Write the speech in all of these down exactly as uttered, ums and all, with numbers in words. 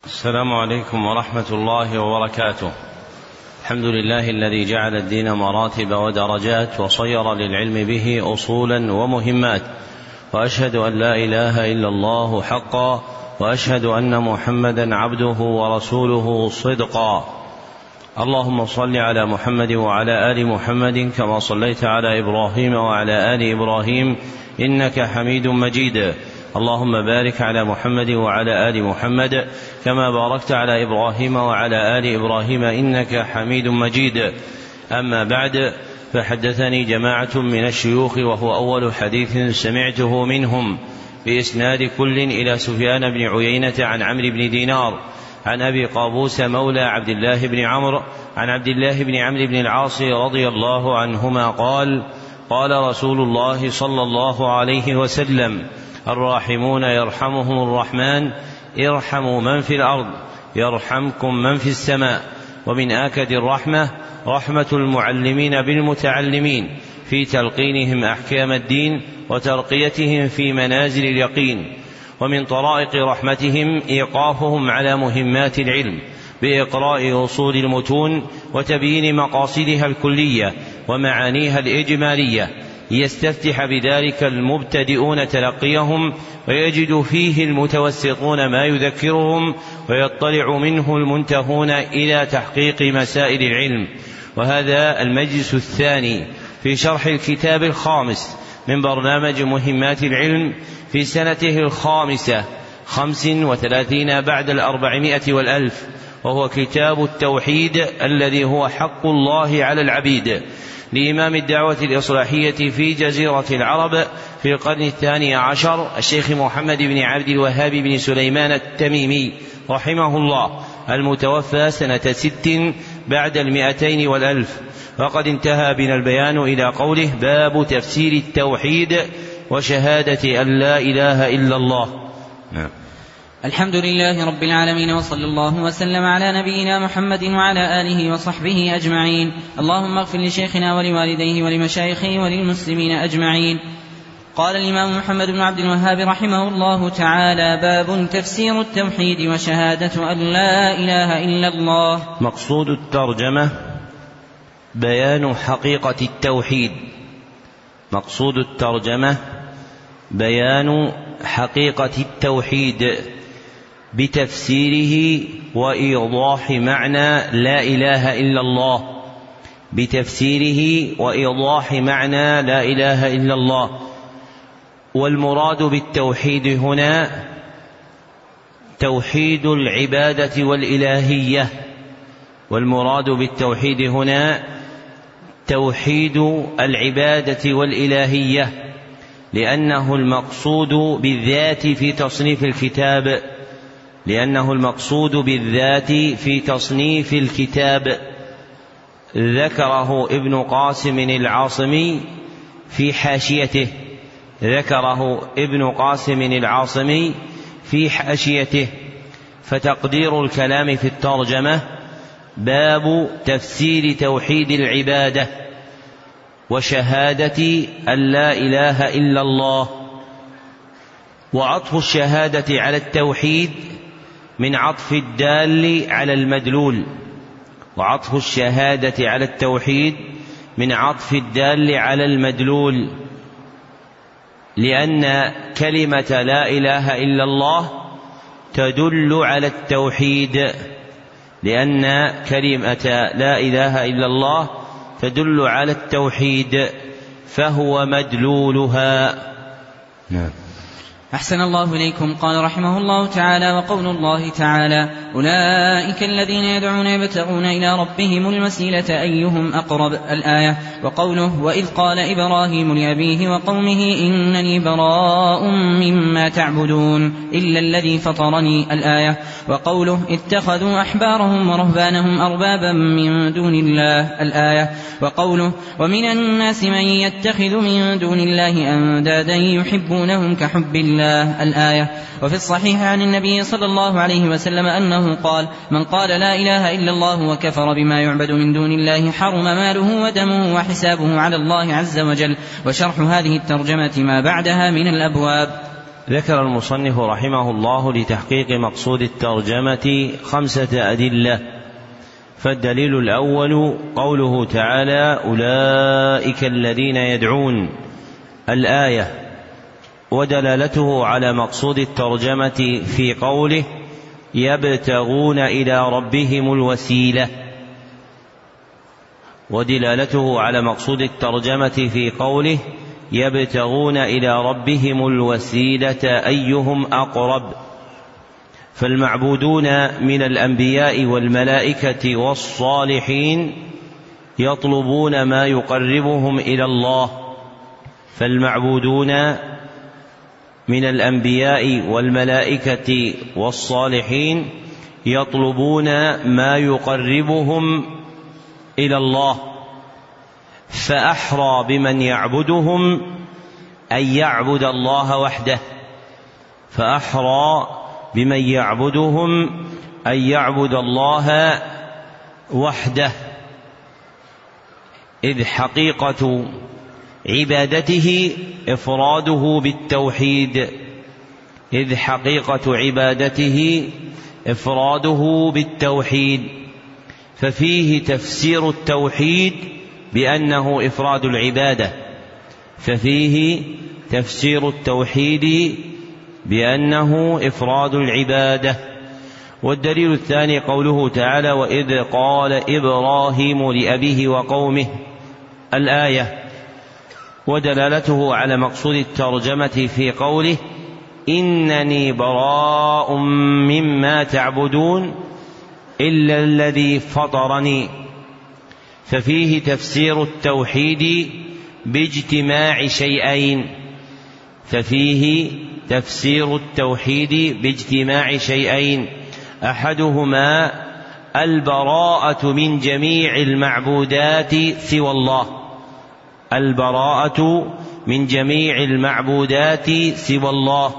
السلام عليكم ورحمة الله وبركاته. الحمد لله الذي جعل الدين مراتب ودرجات وصير للعلم به أصولا ومهمات، وأشهد أن لا إله إلا الله حقا، وأشهد أن محمدا عبده ورسوله صدقا. اللهم صل على محمد وعلى آل محمد كما صليت على إبراهيم وعلى آل إبراهيم إنك حميد مجيد. اللهم بارك على محمد وعلى آل محمد كما باركت على إبراهيم وعلى آل إبراهيم إنك حميد مجيد. أما بعد، فحدثني جماعة من الشيوخ وهو أول حديث سمعته منهم بإسناد كل إلى سفيان بن عيينة عن عمرو بن دينار عن أبي قابوس مولى عبد الله بن عمرو عن عبد الله بن عمرو بن العاص رضي الله عنهما قال: قال رسول الله صلى الله عليه وسلم: الراحمون يرحمهم الرحمن، ارحموا من في الأرض يرحمكم من في السماء. ومن آكد الرحمة رحمة المعلمين بالمتعلمين في تلقينهم أحكام الدين وترقيتهم في منازل اليقين. ومن طرائق رحمتهم إيقافهم على مهمات العلم بإقراء أصول المتون وتبيين مقاصدها الكلية ومعانيها الإجمالية، ليستفتح بذلك المبتدئون تلقيهم، ويجد فيه المتوسطون ما يذكرهم، ويطلع منه المنتهون إلى تحقيق مسائل العلم. وهذا المجلس الثاني في شرح الكتاب الخامس من برنامج مهمات العلم في سنته الخامسة خمس وثلاثين بعد الأربعمائة والألف، وهو كتاب التوحيد الذي هو حق الله على العبيد لإمام الدعوة الإصلاحية في جزيرة العرب في القرن الثاني عشر الشيخ محمد بن عبد الوهاب بن سليمان التميمي رحمه الله، المتوفى سنة ست بعد المئتين والألف. وقد انتهى بنا البيان إلى قوله: باب تفسير التوحيد وشهادة أن لا إله إلا الله. نعم. الحمد لله رب العالمين، وصلى الله وسلم على نبينا محمد وعلى آله وصحبه أجمعين. اللهم اغفر لشيخنا ولوالديه ولمشايخه وللمسلمين أجمعين. قال الإمام محمد بن عبد الوهاب رحمه الله تعالى: باب تفسير التوحيد وشهادة أن لا إله إلا الله. مقصود الترجمة بيان حقيقة التوحيد. مقصود الترجمة بيان حقيقة التوحيد بتفسيره وإيضاح معنى لا إله إلا الله، بتفسيره وإيضاح معنى لا إله إلا الله. والمراد بالتوحيد هنا توحيد العبادة والإلهية، والمراد بالتوحيد هنا توحيد العبادة والإلهية، لأنه المقصود بالذات في تصنيف الكتاب لأنه المقصود بالذات في تصنيف الكتاب. ذكره ابن قاسم العاصمي في حاشيته ذكره ابن قاسم العاصمي في حاشيته فتقدير الكلام في الترجمة: باب تفسير توحيد العبادة وشهادة أن لا إله إلا الله. وعطف الشهادة على التوحيد من عطف الدال على المدلول وعطف الشهادة على التوحيد من عطف الدال على المدلول لأن كلمة لا إله إلا الله تدل على التوحيد لأن كلمة لا إله إلا الله تدل على التوحيد فهو مدلولها. نعم. أحسن الله إليكم. قال رحمه الله تعالى: وقول الله تعالى: أولئك الذين يدعون يبتغون إلى ربهم الوسيلة أيهم أقرب. الآية. وقوله: وإذ قال إبراهيم لأبيه وقومه إنني براء مما تعبدون إلا الذي فطرني. الآية. وقوله: اتخذوا أحبارهم ورهبانهم أربابا من دون الله. الآية. وقوله: ومن الناس من يتخذ من دون الله أندادا يحبونهم كحب الله. الآية. وفي الصحيح عن النبي صلى الله عليه وسلم أنه قال: من قال لا إله إلا الله وكفر بما يعبد من دون الله حرم ماله ودمه وحسابه على الله عز وجل. وشرح هذه الترجمة ما بعدها من الأبواب. ذكر المصنف رحمه الله لتحقيق مقصود الترجمة خمسة أدلة. فالدليل الأول قوله تعالى: أولئك الذين يدعون، الآية، ودلالته على مقصود الترجمة في قوله: يبتغون إلى ربهم الوسيلة، ودلالته على مقصود الترجمة في قوله: يبتغون إلى ربهم الوسيلة أيهم أقرب. فالمعبودون من الأنبياء والملائكة والصالحين يطلبون ما يقربهم إلى الله، فالمعبودون من الأنبياء والملائكة والصالحين يطلبون ما يقربهم إلى الله، فأحرى بمن يعبدهم أن يعبد الله وحده، فأحرى بمن يعبدهم أن يعبد الله وحده، إذ حقيقة عبادته إفراده بالتوحيد إذ حقيقة عبادته إفراده بالتوحيد ففيه تفسير التوحيد بأنه إفراد العبادة ففيه تفسير التوحيد بأنه إفراد العبادة. والدليل الثاني قوله تعالى: وإذ قال إبراهيم لأبيه وقومه، الآية، ودلالته على مقصود الترجمة في قوله: إنني براء مما تعبدون إلا الذي فطرني، ففيه تفسير التوحيد باجتماع شيئين ففيه تفسير التوحيد باجتماع شيئين أحدهما البراءة من جميع المعبودات سوى الله البراءة من جميع المعبودات سوى الله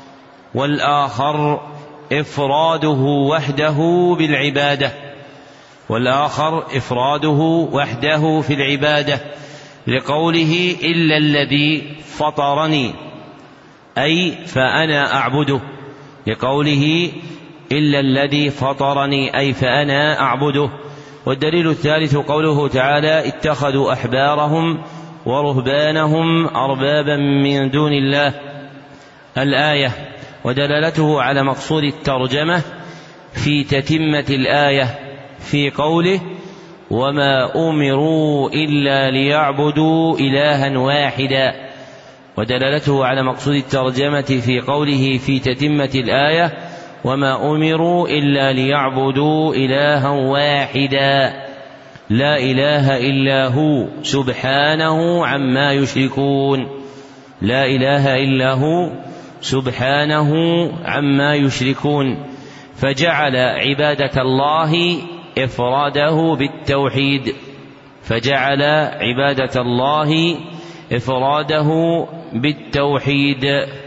والآخر إفراده وحده بالعبادة والآخر إفراده وحده في العبادة لقوله: إلا الذي فطرني، أي فأنا أعبده، لقوله: إلا الذي فطرني، أي فأنا أعبده. والدليل الثالث قوله تعالى: اتخذوا أحبارهم ورهبانهم أربابا من دون الله، الآية، ودلالته على مقصود الترجمة في تتمة الآية في قوله: وما أمروا إلا ليعبدوا إلها واحدا، ودلالته على مقصود الترجمة في قوله في تتمة الآية: وما أمروا إلا ليعبدوا إلها واحدا لا إله إلا هو سبحانه عما يشركون لا إله إلا هو سبحانه عما يشركون فجعل عبادة الله إفراده بالتوحيد فجعل عبادة الله إفراده بالتوحيد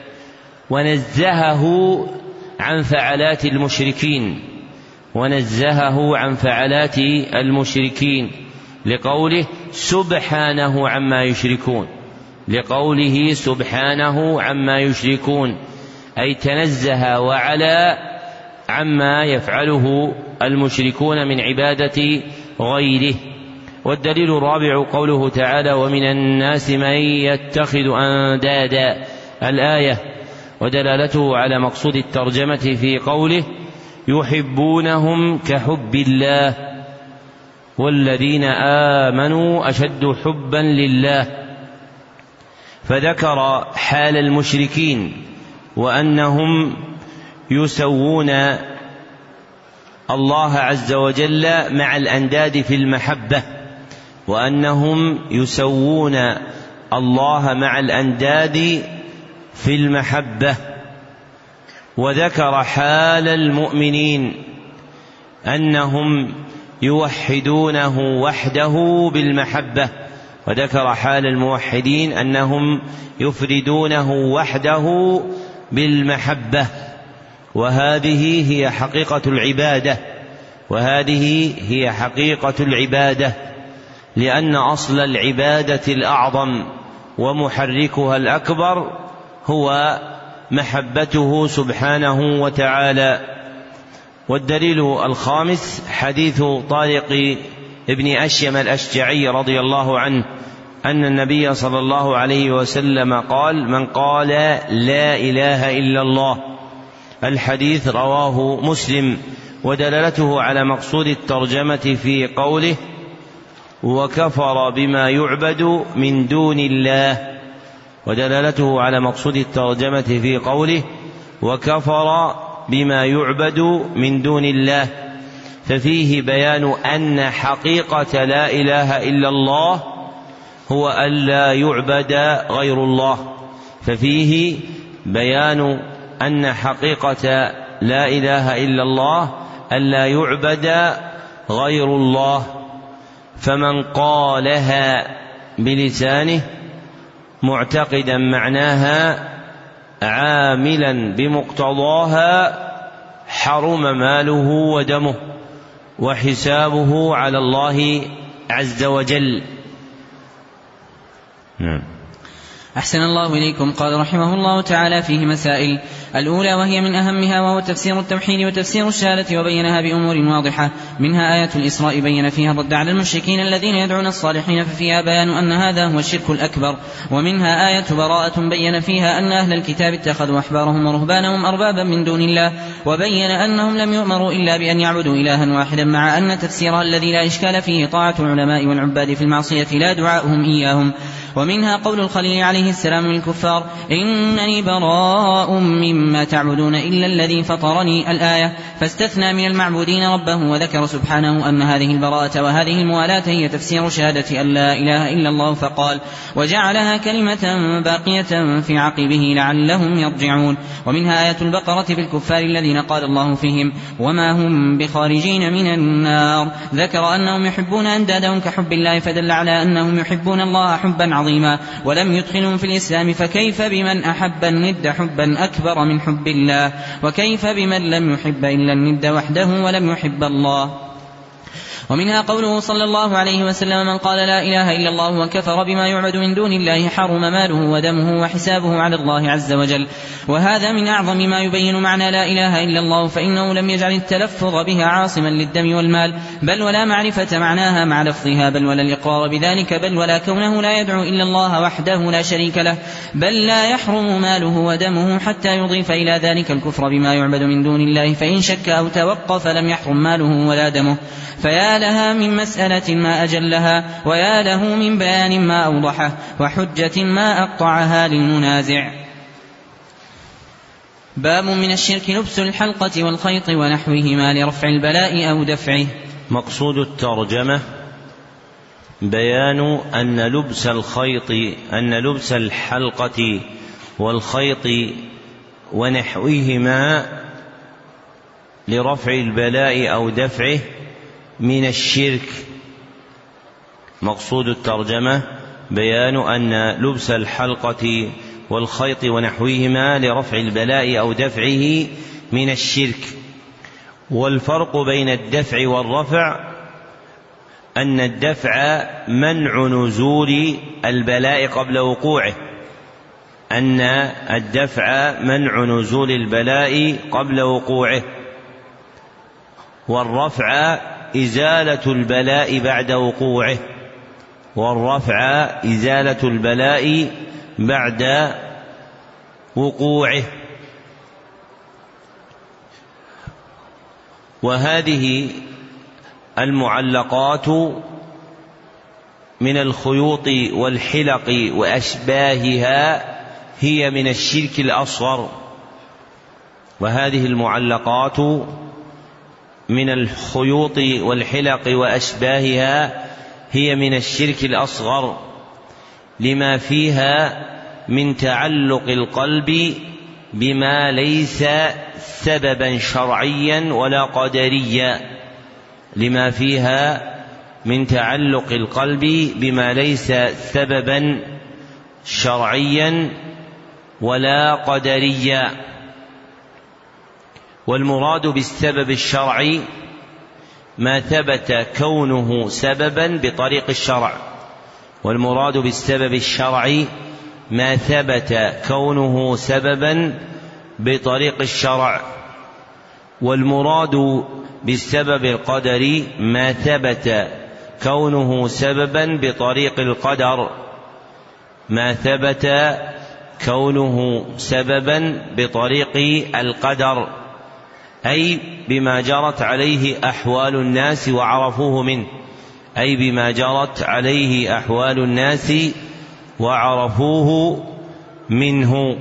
ونزهه عن فعلات المشركين ونزهه عن فعلات المشركين لقوله: سبحانه عما يشركون لقوله سبحانه عما يشركون أي تنزه وعلى عما يفعله المشركون من عبادة غيره. والدليل الرابع قوله تعالى: ومن الناس من يتخذ أندادا، الآية، ودلالته على مقصود الترجمة في قوله: يحبونهم كحب الله والذين آمنوا أشد حبا لله، فذكر حال المشركين وأنهم يسوون الله عز وجل مع الأنداد في المحبة وأنهم يسوون الله مع الأنداد في المحبة وذكر حال المؤمنين أنهم يوحدونه وحده بالمحبة وذكر حال الموحدين أنهم يفردونه وحده بالمحبة. وهذه هي حقيقة العبادة وهذه هي حقيقة العبادة لأن أصل العبادة الأعظم ومحركها الأكبر هو محبته سبحانه وتعالى. والدليل الخامس حديث طارق ابن أشيم الأشجعي رضي الله عنه أن النبي صلى الله عليه وسلم قال: من قال لا إله إلا الله. الحديث رواه مسلم. ودلالته على مقصود الترجمة في قوله: وكفر بما يعبد من دون الله. ودلالته على مقصود الترجمة في قوله: وكفر بما يعبد من دون الله، ففيه بيان أن حقيقة لا إله إلا الله هو أن لا يعبد غير الله. ففيه بيان أن حقيقة لا إله إلا الله أن لا يعبد غير الله. فمن قالها بلسانه معتقدا معناها عاملا بمقتضاها حرم ماله ودمه وحسابه على الله عز وجل. نعم. أحسن الله إليكم. قال رحمه الله تعالى: فيه مسائل. الأولى وهي من أهمها وهو تفسير التوحيد وتفسير الشهادة، وبينها بأمور واضحة، منها آية الإسراء بين فيها الرد على المشركين الذين يدعون الصالحين، ففيها بيان أن هذا هو الشرك الأكبر. ومنها آية براءة بين فيها أن أهل الكتاب اتخذوا أحبارهم ورهبانهم أربابا من دون الله، وبين أنهم لم يؤمروا إلا بأن يعبدوا إلها واحدا، مع أن تفسيرها الذي لا إشكال فيه طاعة العلماء والعباد في المعصية لا دعاؤهم إياهم. ومنها قول الخليل عليه السلام للكفار: إنني براء مما تعبدون إلا الذي فطرني، الآية، فاستثنى من المعبودين ربه، وذكر سبحانه أن هذه البراءة وهذه الموالاة هي تفسير شهادة أن لا إله إلا الله، فقال: وجعلها كلمة باقية في عقبه لعلهم يرجعون. ومنها آية البقرة في الكفار الذين قال الله فيهم: وما هم بخارجين من النار، ذكر أنهم يحبون أندادهم كحب الله، فدل على أنهم يحبون الله حبا عظيما ولم يدخلهم في الإسلام، فكيف بمن أحب الند حبا أكبر من حب الله، وكيف بمن لم يحب إلا الند وحده ولم يحب الله. ومنها قوله صلى الله عليه وسلم: من قال لا إله إلا الله وكفر بما يعبد من دون الله حرم ماله ودمه وحسابه على الله عز وجل. وهذا من أعظم ما يبين معنى لا إله إلا الله، فإنه لم يجعل التلفظ بها عاصما للدم والمال، بل ولا معرفة معناها مع لفظها، بل ولا الإقرار بذلك، بل ولا كونه لا يدعو إلا الله وحده لا شريك له، بل لا يحرم ماله ودمه حتى يضيف إلى ذلك الكفر بما يعبد من دون الله، فإن شك أو توقف لم يحرم ماله ولا دمه. فيا لها من مسألة ما أجلها، ويا له من بيان ما أوضحه، وحجة ما أقطعها للمنازع. باب من الشرك لبس الحلقة والخيط ونحوهما لرفع البلاء أو دفعه. مقصود الترجمة بيان أن لبس الخيط أن لبس الحلقة والخيط ونحوهما لرفع البلاء أو دفعه من الشرك. مقصود الترجمة بيان أن لبس الحلقة والخيط ونحوهما لرفع البلاء أو دفعه من الشرك. والفرق بين الدفع والرفع أن الدفع منع نزول البلاء قبل وقوعه أن الدفع منع نزول البلاء قبل وقوعه والرفع إزالة البلاء بعد وقوعه والرفع إزالة البلاء بعد وقوعه. وهذه المعلقات من الخيوط والحلق وأشباهها هي من الشرك الأصغر وهذه المعلقات من الخيوط والحلق وأشباهها هي من الشرك الأصغر لما فيها من تعلق القلب بما ليس سببا شرعيا ولا قدريا لما فيها من تعلق القلب بما ليس سببا شرعيا ولا قدريا. والمراد بالسبب الشرعي ما ثبت كونه سببا بطريق الشرع والمراد بالسبب الشرعي ما ثبت كونه سببا بطريق الشرع، والمراد بالسبب القدري ما ثبت كونه سببا بطريق القدر، ما ثبت كونه سببا بطريق القدر، أي بما جرت عليه أحوال الناس وعرفوه منه، أي بما جرت عليه أحوال الناس وعرفوه منه.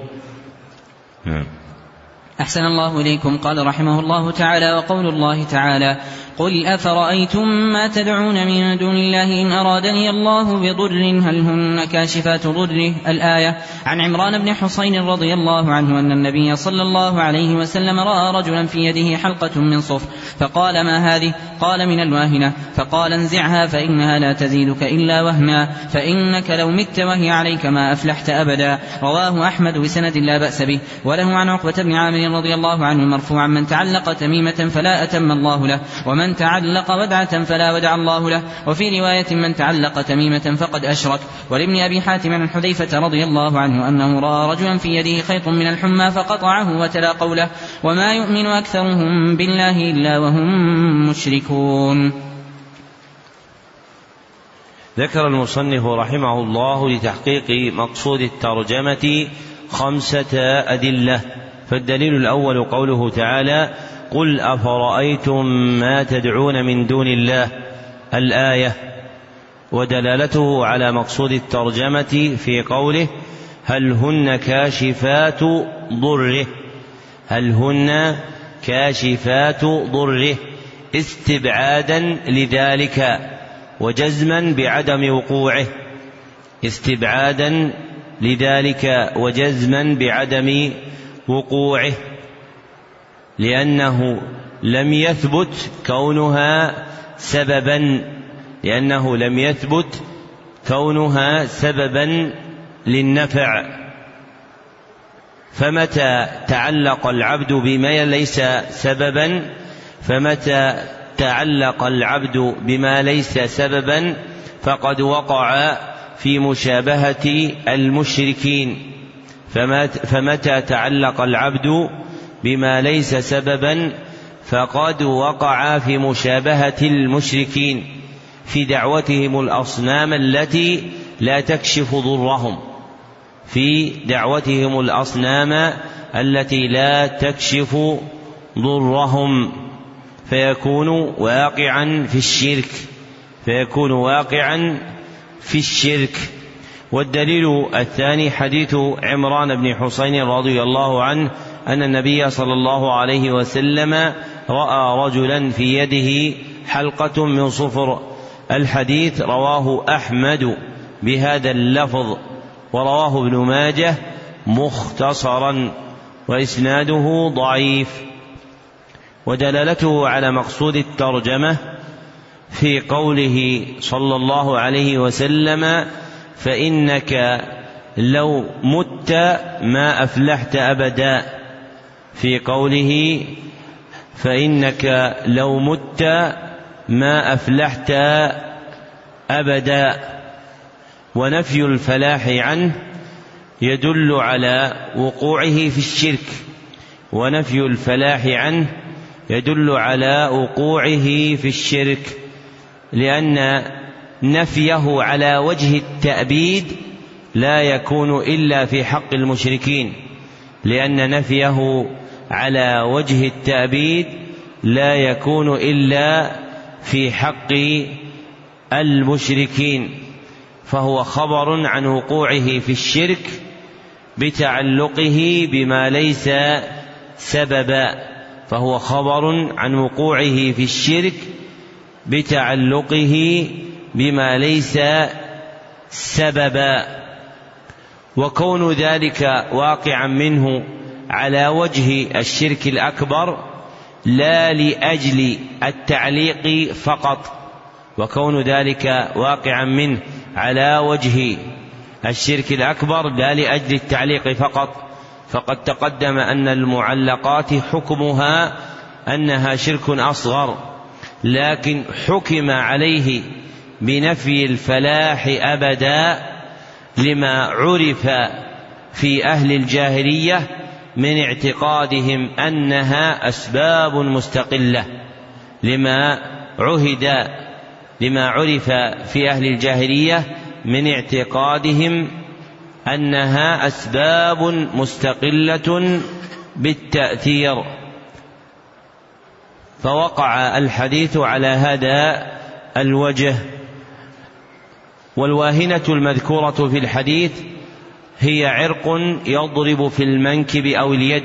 أحسن الله إليكم. قال رحمه الله تعالى: وقول الله تعالى: قل أفرأيتم ما تدعون من دون الله إن أرادني الله بضر هل هن كاشفات ضره. الآية. عن عمران بن حصين رضي الله عنه أن النبي صلى الله عليه وسلم رأى رجلا في يده حلقة من صفر فقال: ما هذه؟ قال: من الواهنة. فقال: انزعها فإنها لا تزيدك إلا وهنا، فإنك لو مت وهي عليك ما أفلحت أبدا. رواه أحمد بسند لا بأس به. وله عن عقبة بن عامر رضي الله عنه مرفوعا: من تعلق تميمة فلا أتم الله له، ومن تعلق ودعة فلا ودع الله له. وفي رواية: من تعلق تميمة فقد أشرك. ولابن أبي حاتم عن حذيفة رضي الله عنه أنه رأى رجلا في يده خيط من الحمى فقطعه وتلا قوله: وما يؤمن أكثرهم بالله إلا وهم مشركون. ذكر المصنف رحمه الله لتحقيق مقصود الترجمة خمسة أدلة. فالدليل الأول قوله تعالى: قل أفرأيتم ما تدعون من دون الله. الآية. ودلالته على مقصود الترجمة في قوله: هل هن كاشفات ضره، هل هن كاشفات ضره، استبعادا لذلك وجزما بعدم وقوعه، استبعادا لذلك وجزما بعدم وقوعه، لأنه لم يثبت كونها سببا لأنه لم يثبت كونها سببا للنفع. فمتى تعلق العبد بما ليس سببا فمتى تعلق العبد بما ليس سببا فقد وقع في مشابهة المشركين. فمتى تعلق العبد بما ليس سببا فقد وقع في مشابهة المشركين في دعوتهم الأصنام التي لا تكشف ضرهم في دعوتهم الأصنام التي لا تكشف ضرهم فيكون واقعا في الشرك فيكون واقعا في الشرك. والدليل الثاني حديث عمران بن حصين رضي الله عنه أن النبي صلى الله عليه وسلم رأى رجلا في يده حلقة من صفر. الحديث رواه أحمد بهذا اللفظ، ورواه ابن ماجه مختصرا، وإسناده ضعيف. ودلالته على مقصود الترجمة في قوله صلى الله عليه وسلم: فإنك لو مت ما أفلحت أبدا، في قوله: فإنك لو مت ما أفلحت أبدا. ونفي الفلاح عنه يدل على وقوعه في الشرك ونفي الفلاح عنه يدل على وقوعه في الشرك لأن نفيه على وجه التأبيد لا يكون إلا في حق المشركين لأن نفيه على وجه التأبيد لا يكون إلا في حق المشركين، فهو خبر عن وقوعه في الشرك بتعلقه بما ليس سببا فهو خبر عن وقوعه في الشرك بتعلقه بما ليس سببا. وكون ذلك واقعا منه على وجه الشرك الأكبر لا لأجل التعليق فقط وكون ذلك واقعا منه على وجه الشرك الأكبر لا لأجل التعليق فقط، فقد تقدم أن المعلقات حكمها أنها شرك أصغر، لكن حكم عليه بنفي الفلاح أبدا لما عرف في أهل الجاهلية من اعتقادهم أنها أسباب مستقلة لما عهد لما عرف في أهل الجاهلية من اعتقادهم أنها أسباب مستقلة بالتأثير، فوقع الحديث على هذا الوجه. والواهنة المذكورة في الحديث هي عرق يضرب في المنكب أو اليد.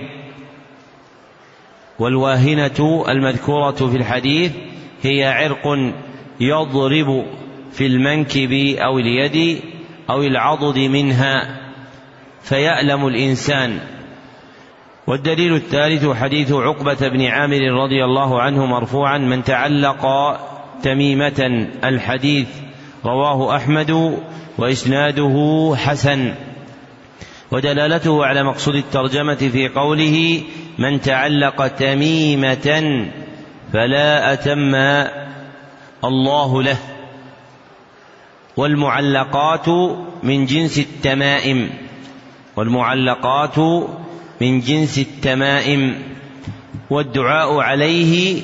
والواهنة المذكورة في الحديث هي عرق يضرب في المنكب أو اليد أو العضد منها فيألم الإنسان. والدليل الثالث حديث عقبة بن عامر رضي الله عنه مرفوعا: من تعلق تميمة. الحديث رواه أحمد وإسناده حسن. ودلالته على مقصود الترجمة في قوله: من تعلق تميمة فلا أتم الله له. والمعلقات من جنس التمائم والمعلقات من جنس التمائم والدعاء عليه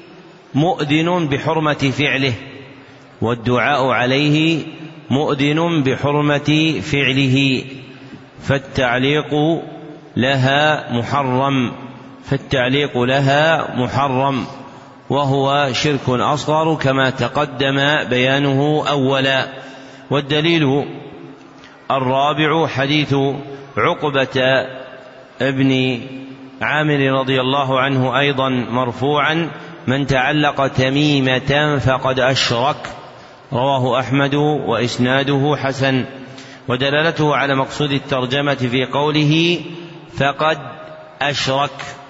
مؤذن بحرمة فعله والدعاء عليه مؤذن بحرمة فعله فالتعليق لها محرم فالتعليق لها محرم وهو شرك أصغر كما تقدم بيانه أولا. والدليل الرابع حديث عقبة ابن عامر رضي الله عنه أيضا مرفوعا: من تعلق تميمة فقد أشرك. رواه أحمد وإسناده حسن. ودلالته على مقصود الترجمة في قوله فقد أشرك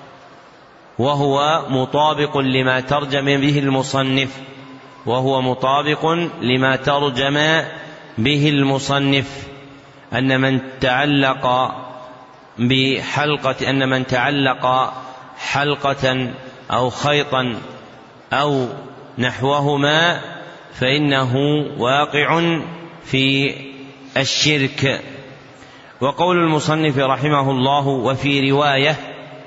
وهو مطابق لما ترجم به المصنف وهو مطابق لما ترجم به المصنف أن من تعلق بحلقة أن من تعلق حلقة أو خيطا أو نحوهما فإنه واقع في الشرك. وقول المصنف رحمه الله: وفي رواية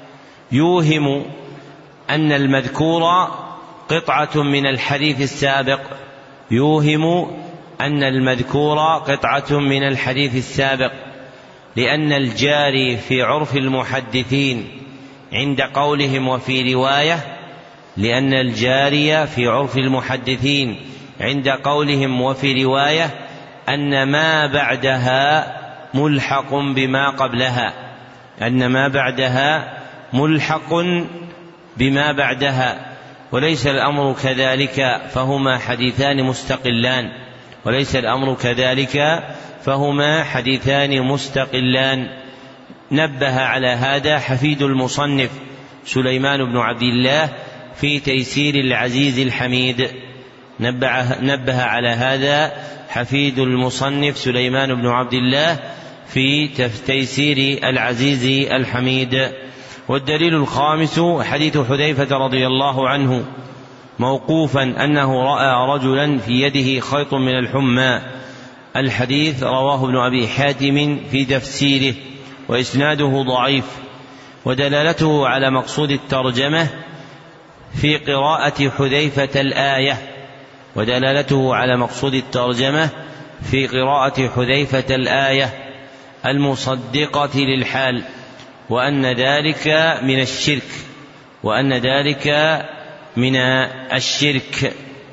يوهم أن المذكور قطعة من الحديث السابق يوهم أن المذكور قطعة من الحديث السابق لأن الجاري في عرف المحدثين عند قولهم وفي رواية لأن الجاري في عرف المحدثين عند قولهم وفي رواية أن ما بعدها ملحق بما قبلها أن ما بعدها ملحق بما بعدها وليس الأمر كذلك فهما حديثان مستقلان وليس الأمر كذلك فهما حديثان مستقلان. نبه على هذا حفيد المصنف سليمان بن عبد الله في تيسير العزيز الحميد نبه, نبه على هذا حفيد المصنف سليمان بن عبد الله في تيسير العزيز الحميد. والدليل الخامس حديث حذيفة رضي الله عنه موقوفا أنه رأى رجلا في يده خيط من الحمى. الحديث رواه ابن أبي حاتم في تفسيره وإسناده ضعيف. ودلالته على مقصود الترجمة في قراءة حذيفة الآية ودلالته على مقصود الترجمة في قراءة حذيفة الآية المصدقة للحال وأن ذلك من الشرك وأن ذلك من الشرك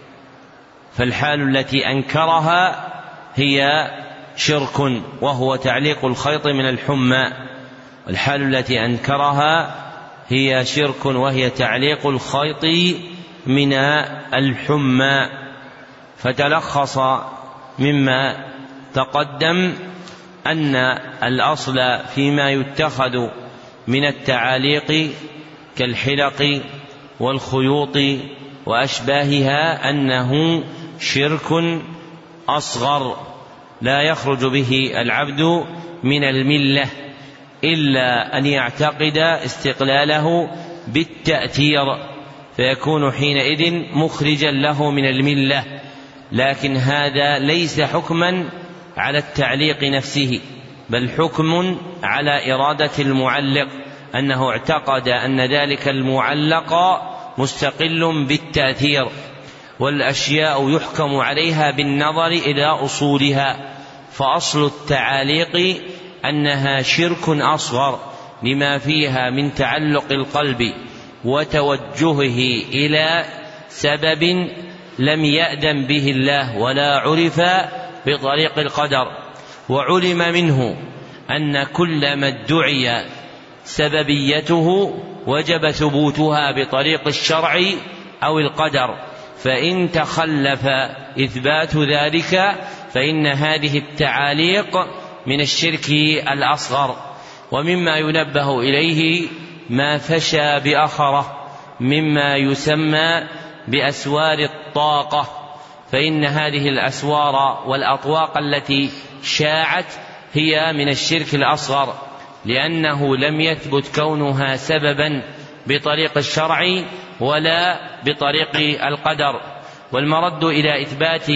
فالحال التي أنكرها هي شرك وهو تعليق الخيط من الحمى والحال التي أنكرها هي شرك وهي تعليق الخيط من الحمى. فتلخص مما تقدم أن الأصل فيما يتخذ من التعاليق كالحلق والخيوط وأشباهها أنه شرك أصغر لا يخرج به العبد من الملة إلا أن يعتقد استقلاله بالتأثير فيكون حينئذ مخرجا له من الملة، لكن هذا ليس حكما على التعليق نفسه بل حكم على إرادة المعلق أنه اعتقد أن ذلك المعلق مستقل بالتأثير، والأشياء يحكم عليها بالنظر إلى أصولها، فأصل التعاليق أنها شرك أصغر لما فيها من تعلق القلب وتوجهه إلى سبب لم يأذن به الله ولا عرف بطريق القدر. وعلم منه أن كل ما ادعي سببيته وجب ثبوتها بطريق الشرع أو القدر، فإن تخلف إثبات ذلك فإن هذه التعاليق من الشرك الأصغر. ومما ينبه إليه ما فشى بأخره مما يسمى بأسوار الطاقة، فإن هذه الأسوار والأطواق التي شاعت هي من الشرك الأصغر، لأنه لم يثبت كونها سببا بطريق الشرع ولا بطريق القدر. والمرد إلى إثبات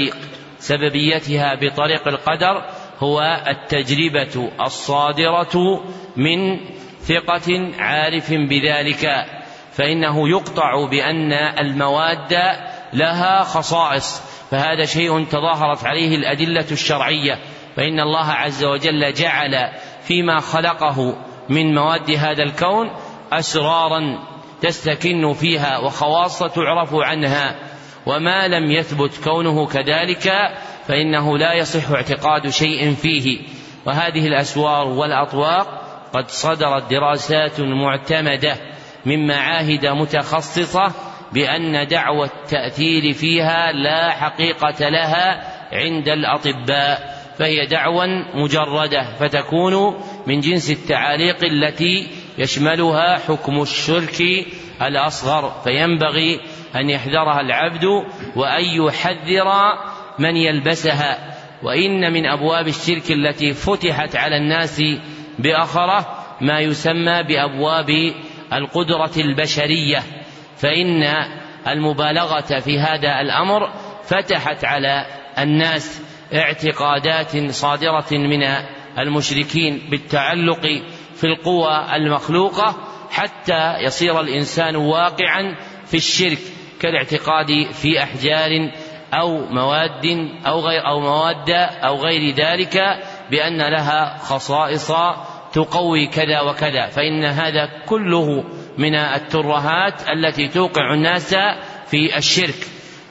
سببيتها بطريق القدر هو التجربة الصادرة من ثقة عارف بذلك، فإنه يقطع بأن المواد لها خصائص، فهذا شيء تظاهرت عليه الأدلة الشرعية، فإن الله عز وجل جعل فيما خلقه من مواد هذا الكون أسرارا تستكن فيها وخواص تعرف عنها، وما لم يثبت كونه كذلك فإنه لا يصح اعتقاد شيء فيه. وهذه الأسوار والأطواق قد صدرت دراسات معتمدة من معاهد متخصصة بأن دعوى التأثير فيها لا حقيقة لها عند الأطباء، فهي دعوى مجردة فتكون من جنس التعاليق التي يشملها حكم الشرك الأصغر، فينبغي أن يحذرها العبد وأن يحذر من يلبسها. وإن من أبواب الشرك التي فتحت على الناس بأخره ما يسمى بأبواب القدرة البشرية، فإن المبالغة في هذا الأمر فتحت على الناس اعتقادات صادرة من المشركين بالتعلق في القوى المخلوقة حتى يصير الإنسان واقعا في الشرك، كالاعتقاد في أحجار أو مواد أو غير أو مواد أو غير ذلك بأن لها خصائص تقوي كذا وكذا، فإن هذا كله من الترهات التي توقع الناس في الشرك.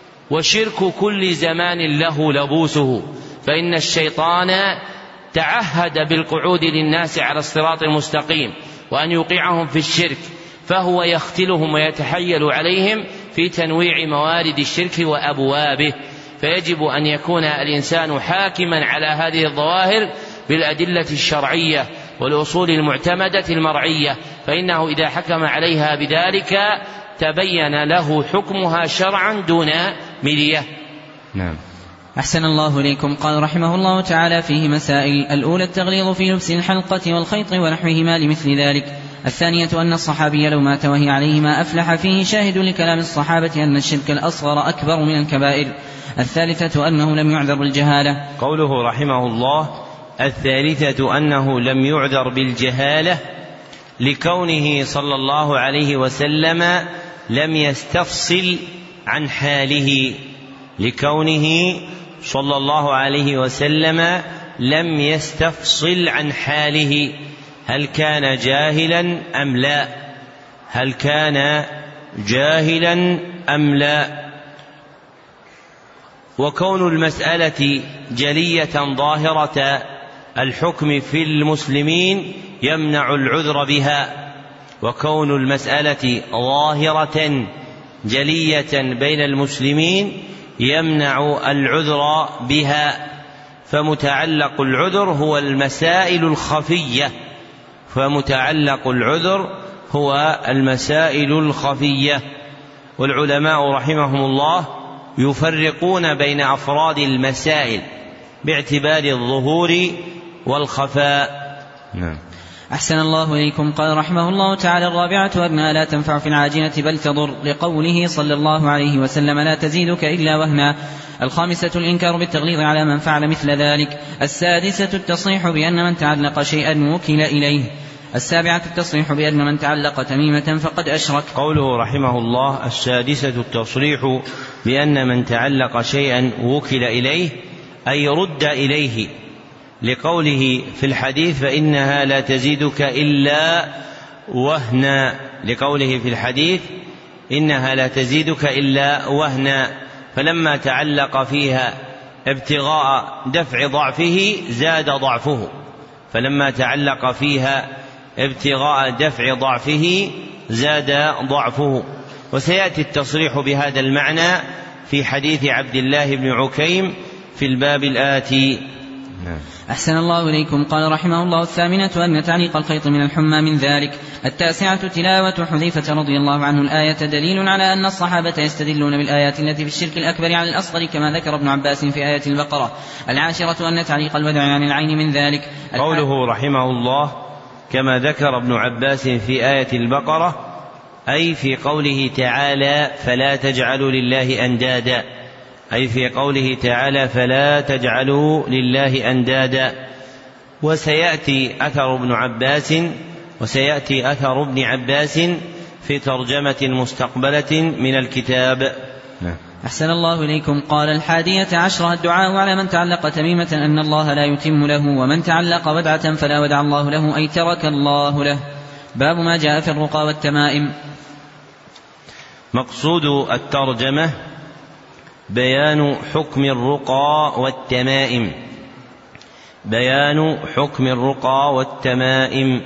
وشرك كل زمان له لبوسه، فإن الشيطان تعهد بالقعود للناس على الصراط المستقيم وأن يوقعهم في الشرك، فهو يختلهم ويتحيل عليهم في تنويع موارد الشرك وأبوابه، فيجب أن يكون الإنسان حاكما على هذه الظواهر بالأدلة الشرعية والأصول المعتمدة المرعية، فإنه إذا حكم عليها بذلك تبين له حكمها شرعا دون مرية. نعم. أحسن الله إليكم. قال رحمه الله تعالى فيه مسائل: الأولى التغليظ في لبس الحلقة والخيط ونحوهما لمثل ذلك. الثانية أن الصحابي لو مات وهي عليه ما أفلح فيه شاهد لكلام الصحابة أن الشرك الأصغر أكبر من الكبائر. الثالثة أنه لم يعذر بالجهالة. قوله رحمه الله: الثالثة أنه لم يعذر بالجهالة لكونه صلى الله عليه وسلم لم يستفصل عن حاله، لكونه صلى الله عليه وسلم لم يستفصل عن حاله، هل كان جاهلا أم لا، هل كان جاهلا أم لا. وكون المسألة جلية ظاهرة الحكم في المسلمين يمنع العذر بها، وكون المسألة ظاهرة جلية بين المسلمين يمنع العذر بها، فمتعلق العذر هو المسائل الخفية، فمتعلق العذر هو المسائل الخفية. والعلماء رحمهم الله يفرقون بين أفراد المسائل باعتبار الظهور والخفاء. نعم. أحسن الله إليكم. قال رحمه الله تعالى: الرابعة أنها لا تنفع في العاجلة بل تضر، لقوله صلى الله عليه وسلم: لا تزيدك إلا وهنا. الخامسة الإنكار بالتغليظ على من فعل مثل ذلك. السادسة التصريح بأن من تعلق شيئا وكل إليه. السابعة التصريح بأن من تعلق تميمة فقد أشرك. قوله رحمه الله: السادسة التصريح بأن من تعلق شيئا وكل إليه أي رد إليه، لقوله في الحديث: فإنها لا تزيدك إلا وهنا، لقوله في الحديث: إنها لا تزيدك إلا وهنا، فلما تعلق فيها ابتغاء دفع ضعفه زاد ضعفه، فلما تعلق فيها ابتغاء دفع ضعفه زاد ضعفه. وسيأتي التصريح بهذا المعنى في حديث عبد الله بن عكيم في الباب الآتي. أحسن الله إليكم. قال رحمه الله: الثامنة أن تعليق الخيط من الحمى من ذلك. التاسعة تلاوة حذيفة رضي الله عنه الآية دليل على أن الصحابة يستدلون بالآيات التي في الشرك الأكبر على الأصغر كما ذكر ابن عباس في آية البقرة. العاشرة أن تعليق الودع عن العين من ذلك. قوله رحمه الله: كما ذكر ابن عباس في آية البقرة، أي في قوله تعالى: فلا تجعلوا لله أندادا، أي في قوله تعالى: فلا تجعلوا لله أندادا. وسيأتي أثر ابن عباس وسيأتي أثر ابن عباس في ترجمة مستقبلة من الكتاب. أحسن الله إليكم. قال الحادية عشرة الدعاء على من تعلق تميمة أن الله لا يتم له، ومن تعلق ودعة فلا ودع الله له أي ترك الله له. باب ما جاء في الرقى والتمائم. مقصود الترجمة بيان حكم الرقى والتمائم، بيان حكم الرقى والتمائم.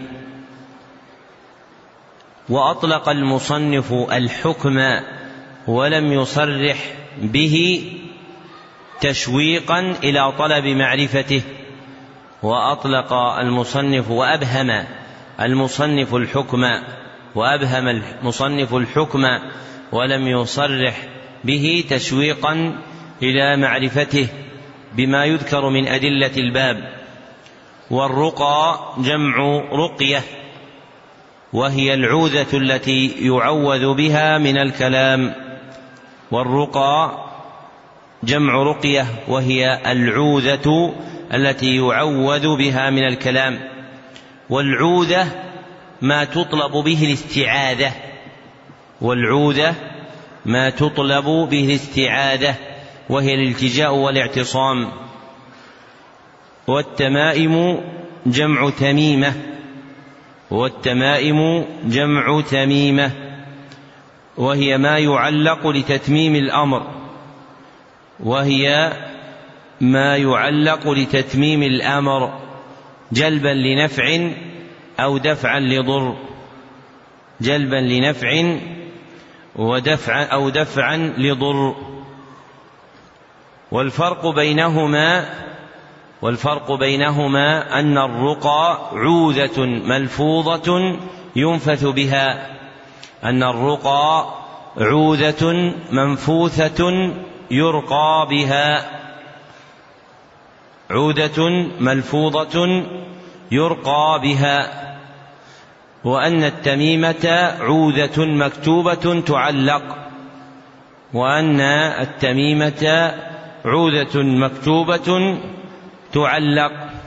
وأطلق المصنف الحكم ولم يصرح به تشويقا إلى طلب معرفته، وأطلق المصنف وأبهم المصنف الحكم وأبهم المصنف الحكم ولم يصرح به تشويقا إلى معرفته بما يذكر من أدلة الباب. والرقى جمع رقية، وهي العوذة التي يعوذ بها من الكلام. والرقى جمع رقية وهي العوذة التي يعوذ بها من الكلام. والعوذة ما تطلب به الاستعاذة، والعوذة ما تطلب به الاستعاذة وهي الالتجاء والاعتصام. والتمائم جمع تميمة، والتمائم جمع تميمة وهي ما يعلق لتتميم الأمر، وهي ما يعلق لتتميم الأمر جلبا لنفع أو دفعا لضر، جلبا لنفع ودفعا أو دفعا لضر. والفرق بينهما والفرق بينهما أن الرقى عوذة ملفوظة ينفث بها، أن الرقى عوذة منفوثة يرقى بها، عوذة ملفوظة يرقى بها. وأن التميمة عوذة مكتوبة تعلق، وأن التميمة عوذة مكتوبة تعلق.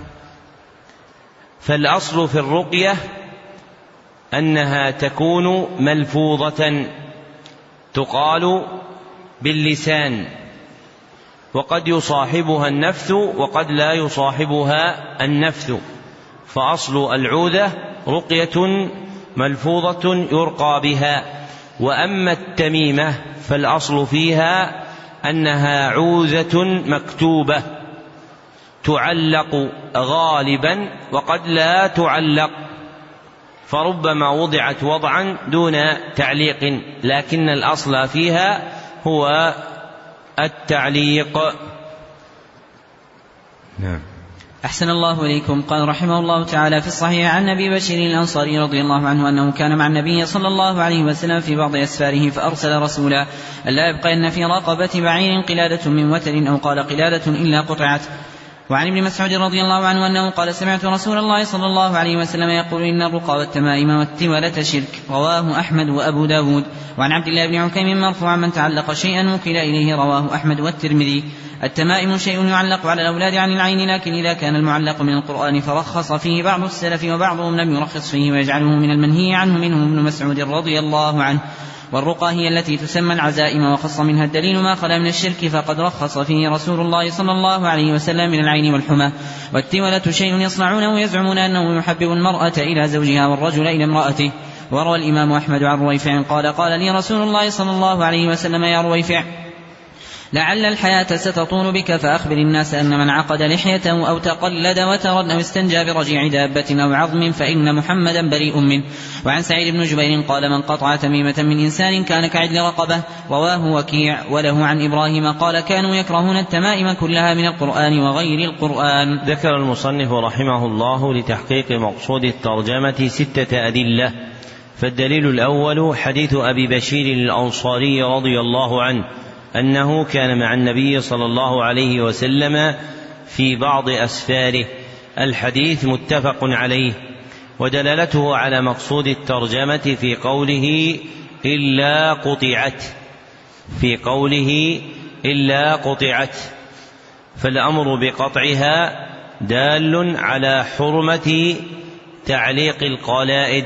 فالأصل في الرقية أنها تكون ملفوظة تقال باللسان، وقد يصاحبها النفث وقد لا يصاحبها النفث. فأصل العوذة رقية ملفوظة يرقى بها. وأما التميمة فالأصل فيها أنها عوذة مكتوبة تعلق غالبا وقد لا تعلق، فربما وضعت وضعا دون تعليق، لكن الأصل فيها هو التعليق. نعم. أحسن الله إليكم. قال رحمه الله تعالى في الصحيح عن أبي بشير الأنصاري رضي الله عنه أنه كان مع النبي صلى الله عليه وسلم في بعض أسفاره فأرسل رسولا ألا يبقين في رقبة بعير قلادة من وتر أو قال قلادة إلا قطعت. وعن ابن مسعود رضي الله عنه أنه قال سمعت رسول الله صلى الله عليه وسلم يقول إن الرقى والتمائم والتولة شرك. رواه أحمد وأبو داود. وعن عبد الله بن عكيم مرفوعا من تعلق شيئا وكل إليه. رواه أحمد والترمذي. التمائم شيء يعلق على الأولاد عن العين، لكن إذا كان المعلق من القرآن فرخص فيه بعض السلف وبعضهم لم يرخص فيه ويجعله من المنهي عنه، منهم ابن مسعود رضي الله عنه. والرقى هي التي تسمى العزائم، وخص منها الدليل ما خلا من الشرك فقد رخص فيه رسول الله صلى الله عليه وسلم من العين والحمى. والتولة شيء يصنعونه يزعمون أنه يحبب المرأة إلى زوجها والرجل إلى امرأته. وروى الإمام أحمد عن رويفع قال قال لي رسول الله صلى الله عليه وسلم يا رويفع لعل الحياة ستطول بك فأخبر الناس أن من عقد لحيته أو تقلد وترا أو استنجى برجيع دابة أو عظم فإن محمدا بريء منه. وعن سعيد بن جبير قال من قطع تميمة من إنسان كان كعدل رقبة. رواه وكيع. وله عن إبراهيم قال كانوا يكرهون التمائم كلها من القرآن وغير القرآن. ذكر المصنف رحمه الله لتحقيق مقصود الترجمة ستة أدلة. فالدليل الأول حديث أبي بشير الأنصاري رضي الله عنه أنه كان مع النبي صلى الله عليه وسلم في بعض أسفاره. الحديث متفق عليه، ودلالته على مقصود الترجمة في قوله إلا قطعت في قوله إلا قطعت فالأمر بقطعها دال على حرمة تعليق القلائد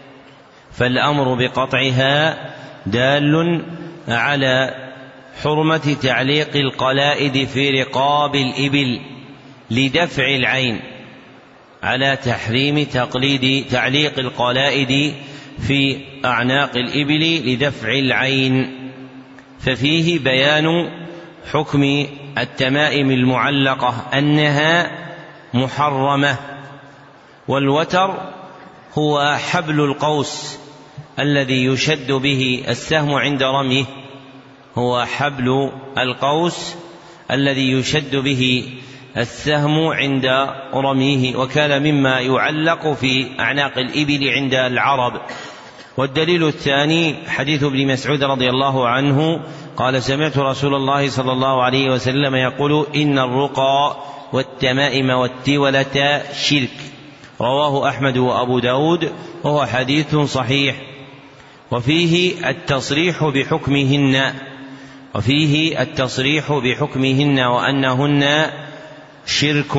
فالأمر بقطعها دال على حرمة تعليق القلائد في رقاب الإبل لدفع العين، على تحريم تقليد تعليق القلائد في أعناق الإبل لدفع العين. ففيه بيان حكم التمائم المعلقة أنها محرمة. والوتر هو حبل القوس الذي يشد به السهم عند رميه هو حبل القوس الذي يشد به السهم عند رميه، وكان مما يعلق في أعناق الإبل عند العرب. والدليل الثاني حديث ابن مسعود رضي الله عنه قال سمعت رسول الله صلى الله عليه وسلم يقول إن الرقى والتمائم والتولة شرك. رواه أحمد وأبو داود وهو حديث صحيح. وفيه التصريح بحكمهن وفيه التصريح بحكمهن وأنهن شرك.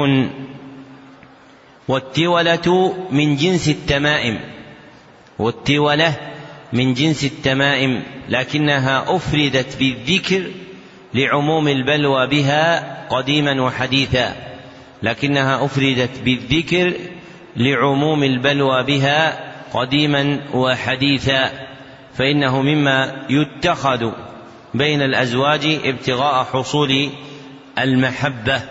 والتولة من جنس التمائم والتولة من جنس التمائم لكنها أفردت بالذكر لعموم البلوى بها قديما وحديثا لكنها أفردت بالذكر لعموم البلوى بها قديما وحديثا فإنه مما يتخذ بين الأزواج ابتغاء حصول المحبة.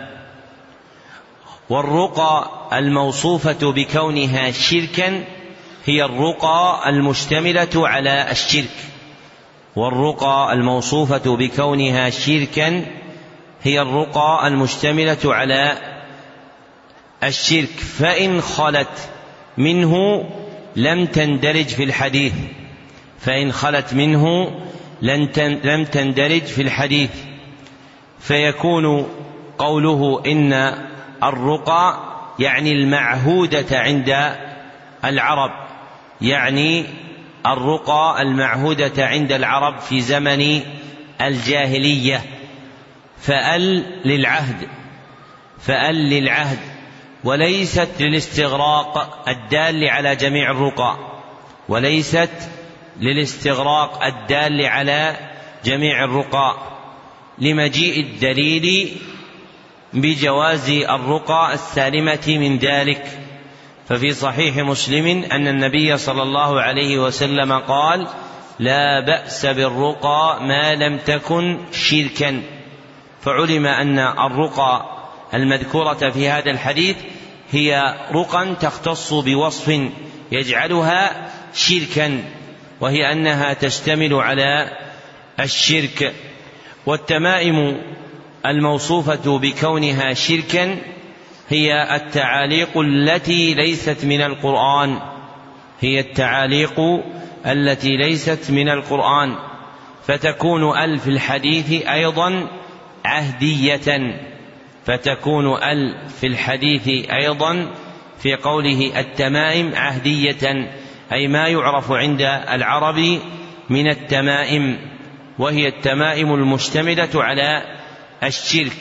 والرقى الموصوفة بكونها شركا هي الرقى المشتملة على الشرك والرقى الموصوفة بكونها شركا هي الرقى المشتملة على الشرك فإن خلت منه لم تندرج في الحديث فإن خلت منه لم تندرج في الحديث فيكون قوله إن الرقى يعني المعهودة عند العرب يعني الرقى المعهودة عند العرب في زمن الجاهلية فأل للعهد فأل للعهد وليست للاستغراق الدال على جميع الرقى وليست للاستغراق الدال على جميع الرقى لمجيء الدليل بجواز الرقى السالمة من ذلك. ففي صحيح مسلم أن النبي صلى الله عليه وسلم قال لا بأس بالرقى ما لم تكن شركا فعلم أن الرقى المذكورة في هذا الحديث هي رقى تختص بوصف يجعلها شركا وهي أنها تشتمل على الشرك. والتمائم الموصوفة بكونها شركا هي التعاليق التي ليست من القرآن هي التعاليق التي ليست من القرآن فتكون أل في الحديث أيضا عهدية فتكون ال في الحديث أيضا في قوله التمائم عهدية، أي ما يعرف عند العرب من التمائم، وهي التمائم المشتملة على الشرك.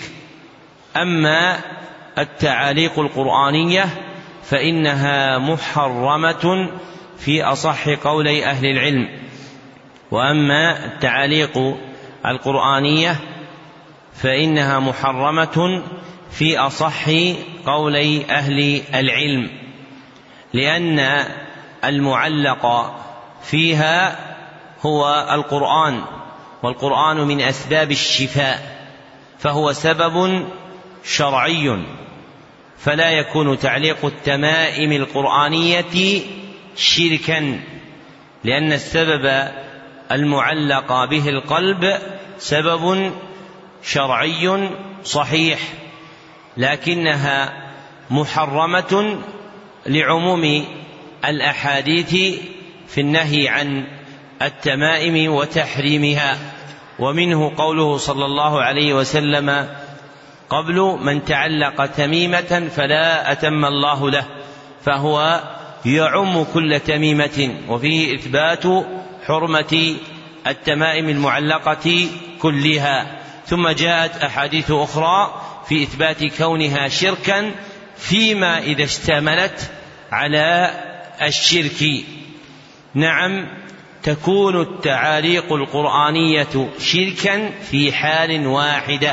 أما التعاليق القرآنية فإنها محرمة في أصح قولي أهل العلم. وأما التعاليق القرآنية فإنها محرمة في أصح قولي أهل العلم، لأن المعلق فيها هو القرآن، والقرآن من أسباب الشفاء، فهو سبب شرعي، فلا يكون تعليق التمائم القرآنية شركا، لأن السبب المعلق به القلب سبب شرعي صحيح، لكنها محرمة لعموم الأحاديث في النهي عن التمائم وتحريمها. ومنه قوله صلى الله عليه وسلم قبل: من تعلق تميمة فلا أتم الله له، فهو يعم كل تميمة، وفيه إثبات حرمة التمائم المعلقة كلها. ثم جاءت أحاديث أخرى في إثبات كونها شركا فيما إذا اشتملت على الشرك. نعم، تكون التعاليق القرآنية شركا في حال واحدة،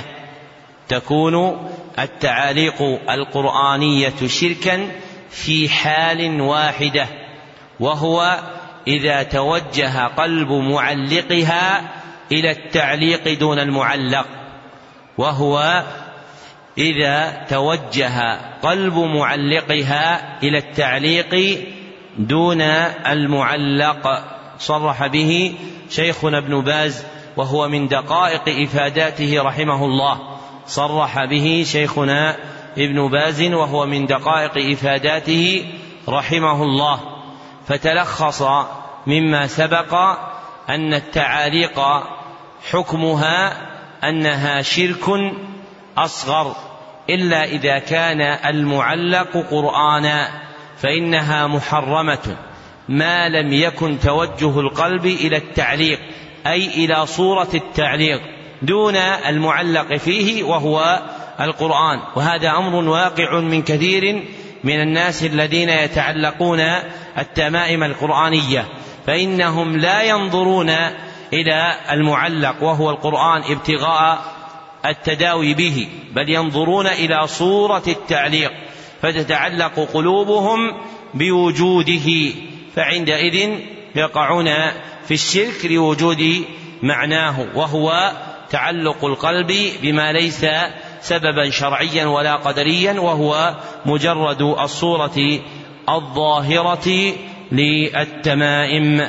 تكون التعاليق القرآنية شركا في حال واحدة، وهو إذا توجه قلب معلقها إلى التعليق دون المعلق، وهو إذا توجه قلب معلقها إلى التعليق دون المعلق. صرح به شيخنا ابن باز وهو من دقائق إفاداته رحمه الله، صرح به شيخنا ابن باز وهو من دقائق إفاداته رحمه الله. فتلخص مما سبق أن التعاليق حكمها أنها شرك أصغر، إلا إذا كان المعلق قرآنا فإنها محرمة ما لم يكن توجه القلب إلى التعليق، أي إلى صورة التعليق دون المعلق فيه وهو القرآن. وهذا أمر واقع من كثير من الناس الذين يتعلقون التمائم القرآنية، فإنهم لا ينظرون إلى المعلق وهو القرآن ابتغاء التداوي به، بل ينظرون إلى صورة التعليق، فتتعلق قلوبهم بوجوده، فعندئذ يقعون في الشرك لوجود معناه، وهو تعلق القلب بما ليس سببا شرعيا ولا قدريا، وهو مجرد الصورة الظاهرة للتمائم.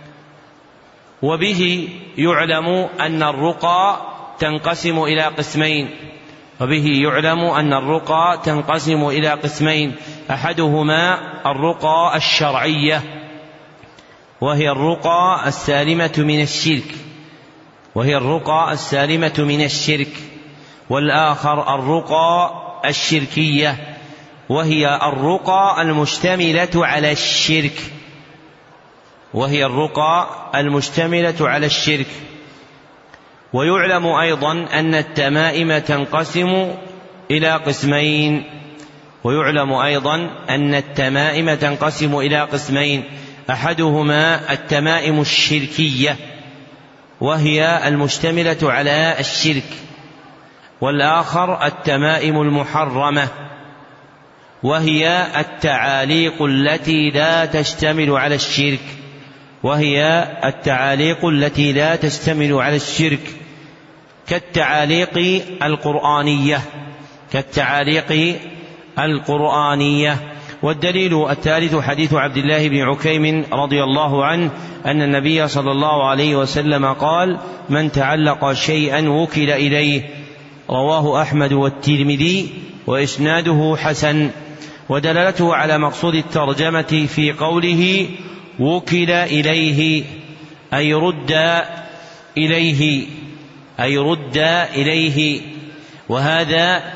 وبه يعلم أن الرقى تنقسم إلى قسمين وبه يعلم أن الرقى تنقسم إلى قسمين أحدهما الرقى الشرعية، وهي الرقى السالمة من الشرك وهي الرقى السالمة من الشرك والآخر الرقى الشركية، وهي الرقى المشتملة على الشرك وهي الرقى المشتملة على الشرك. ويعلم أيضا أن التمائم تنقسم إلى قسمين ويعلم أيضا أن التمائم تنقسم إلى قسمين أحدهما التمائم الشركية، وهي المشتملة على الشرك، والآخر التمائم المحرمة، وهي التعاليق التي لا تشتمل على الشرك وهي التعاليق التي لا تشتمل على الشرك كالتعاليق القرآنية كالتعاليق القرآنية. والدليل الثالث حديث عبد الله بن عكيم رضي الله عنه أن النبي صلى الله عليه وسلم قال: من تعلق شيئا وكل إليه، رواه أحمد والترمذي وإسناده حسن. ودلالته على مقصود الترجمة في قوله وكل إليه أي رد إليه أي رد إليه وهذا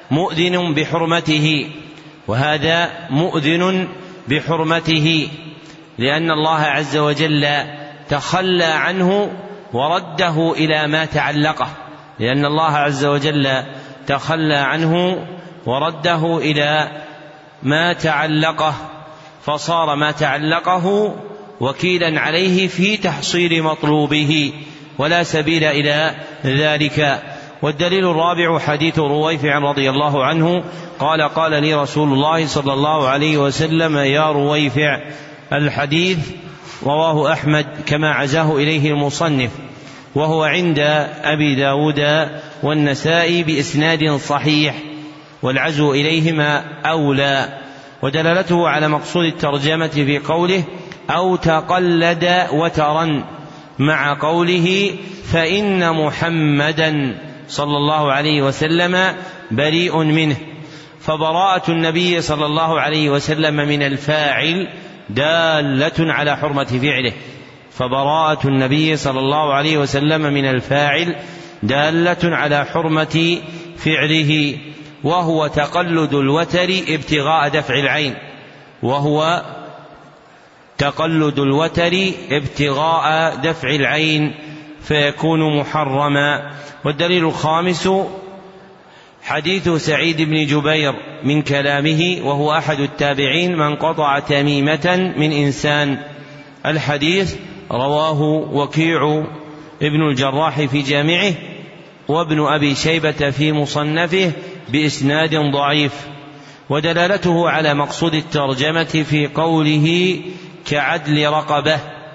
مؤذن بحرمته، وهذا مؤذن بحرمته، لأن الله عز وجل تخلى عنه ورده إلى ما تعلقه، لأن الله عز وجل تخلى عنه ورده إلى ما تعلقه، فصار ما تعلقه وكيلا عليه في تحصيل مطلوبه ولا سبيل إلى ذلك. والدليل الرابع حديث رويفع رضي الله عنه قال قال لي رسول الله صلى الله عليه وسلم يا رويفع. الحديث رواه أحمد كما عزاه إليه المصنف، وهو عند أبي داود والنسائي بإسناد صحيح، والعزو إليهما أولى. ودلالته على مقصود الترجمة في قوله أو تقلد وترا، مع قوله فإن محمدا صلى الله عليه وسلم بريء منه، فبراءة النبي صلى الله عليه وسلم من الفاعل دالة على حرمة فعله، فبراءة النبي صلى الله عليه وسلم من الفاعل دالة على حرمة فعله، وهو تقلد الوتر ابتغاء دفع العين، وهو تقلد الوتر ابتغاء دفع العين فيكون محرما. والدليل الخامس حديث سعيد بن جبير من كلامه، وهو أحد التابعين من قطع تميمة من إنسان. الحديث رواه وكيع ابن الجراح في جامعه، وابن أبي شيبة في مصنفه بإسناد ضعيف. ودلالته على مقصود الترجمة في قوله كعدل رقبة،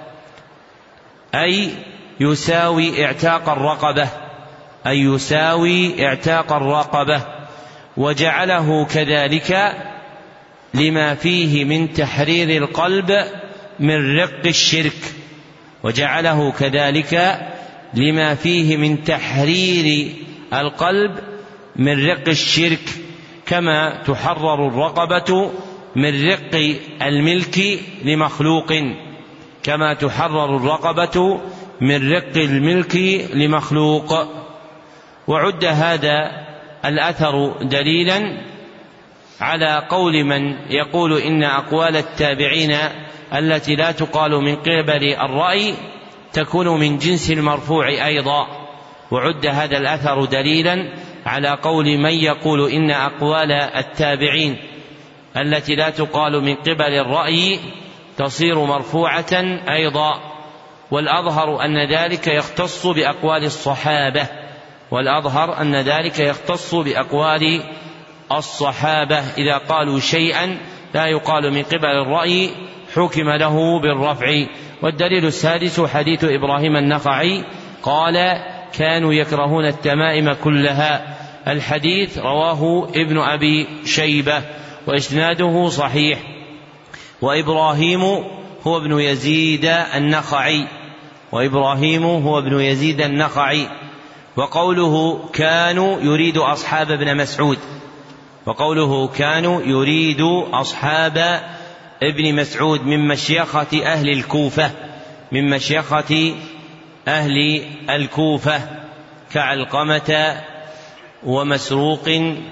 أي يساوي اعتاق الرقبة، أي يساوي اعتاق الرقبة، وجعله كذلك لما فيه من تحرير القلب من رق الشرك، وجعله كذلك لما فيه من تحرير القلب من رق الشرك، كما تحرر الرقبة من رق الملك لمخلوق، كما تحرر الرقبة من رق الملك لمخلوق. وعد هذا الأثر دليلا على قول من يقول إن أقوال التابعين التي لا تقال من قبل الرأي تكون من جنس المرفوع أيضا. وعد هذا الأثر دليلا على قول من يقول إن أقوال التابعين التي لا تقال من قبل الرأي تصير مرفوعة أيضا. والأظهر أن ذلك يختص بأقوال الصحابة، والأظهر أن ذلك يختص بأقوال الصحابة، إذا قالوا شيئا لا يقال من قبل الرأي حكم له بالرفع. والدليل السادس حديث إبراهيم النخعي قال كانوا يكرهون التمائم كلها. الحديث رواه ابن أبي شيبة وإسناده صحيح. وإبراهيم هو ابن يزيد النخعي، وإبراهيم هو ابن يزيد النخعي. وقوله كانوا يريد أصحاب ابن مسعود، وقوله كانوا يريد أصحاب ابن مسعود من مشيخة أهل الكوفة، من مشيخة أهل الكوفة كعلقمة ومسروق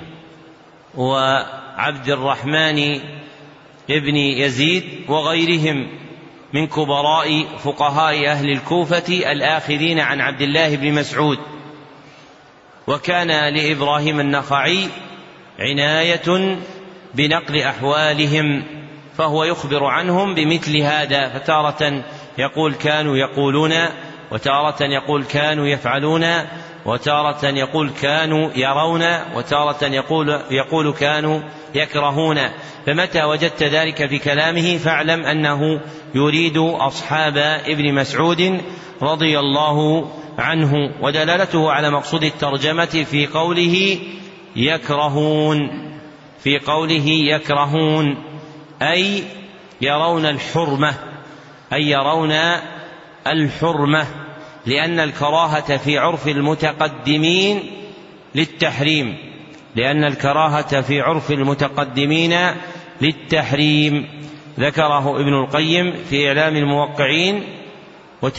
وعبد الرحمن ابن يزيد وغيرهم من كبراء فقهاء أهل الكوفة الآخذين عن عبد الله بن مسعود. وكان لإبراهيم النخعي عناية بنقل أحوالهم، فهو يخبر عنهم بمثل هذا، فتارة يقول كانوا يقولون، وتارة يقول كانوا يفعلون، وتارة يقول كانوا يرون، وتارة يقول, يقول كانوا يكرهون. فمتى وجدت ذلك في كلامه فاعلم أنه يريد أصحاب ابن مسعود رضي الله عنه. ودلالته على مقصود الترجمة في قوله يكرهون، في قوله يكرهون أي يرون الحرمة، أي يرون الحرمة، لأن الكراهة في عرف المتقدمين للتحريم، لأن الكراهة في عرف المتقدمين للتحريم. ذكره ابن القيم في إعلام الموقعين،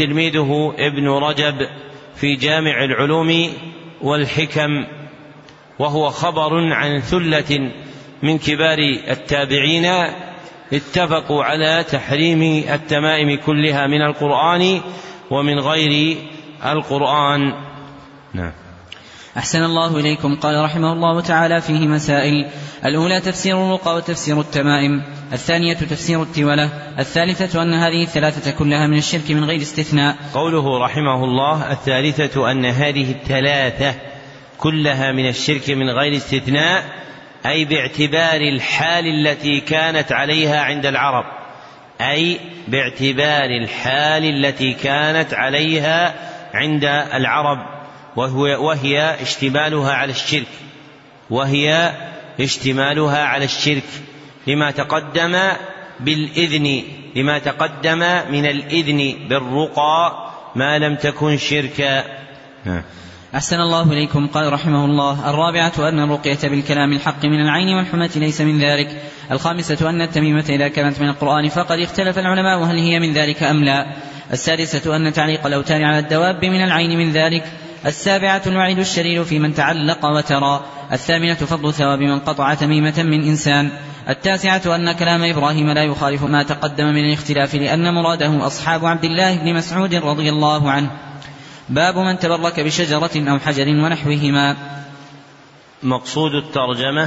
وتلميذه ابن رجب في جامع العلوم والحكم. وهو خبر عن ثلة من كبار التابعين اتفقوا على تحريم التمائم كلها من القرآن ومن غير القرآن. نعم. أحسن الله إليكم. قال رحمه الله تعالى فيه مسائل: الأولى تفسير الرقى وتفسير التمائم، الثانية تفسير التولة، الثالثة أن هذه الثلاثة كلها من الشرك من غير استثناء. قوله رحمه الله الثالثة أن هذه الثلاثة كلها من الشرك من غير استثناء، أي باعتبار الحال التي كانت عليها عند العرب، أي باعتبار الحال التي كانت عليها عند العرب، وهي اشتمالها على الشرك وهي اشتمالها على الشرك لما تقدم بالإذن لما تقدم من الإذن بالرقى ما لم تكن شركا. أحسن الله إليكم. قال رحمه الله: الرابعة أن الرقية بالكلام الحق من العين والحمة ليس من ذلك. الخامسة أن التميمة إذا كانت من القرآن فقد اختلف العلماء هل هي من ذلك أم لا. السادسة أن تعليق الأوتار على الدواب من العين من ذلك. السابعة الوعيد الشرير في من تعلق وترى. الثامنة فضل ثواب من قطع تميمة من إنسان. التاسعة أن كلام إبراهيم لا يخالف ما تقدم من الاختلاف لأن مراده أصحاب عبد الله بن مسعود رضي الله عنه. باب من تبرك بشجرة أو حجر ونحوهما. مقصود الترجمة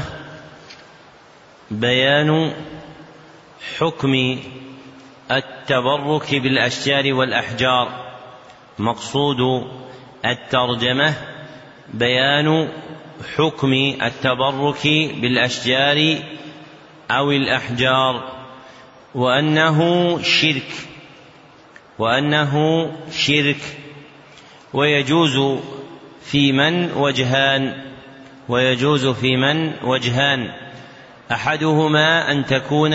بيان حكم التبرك بالأشجار والأحجار. مقصود الترجمة بيان حكم التبرك بالأشجار أو الأحجار، وأنه شرك وأنه شرك ويجوز في من وجهان ويجوز في من وجهان أحدهما أن تكون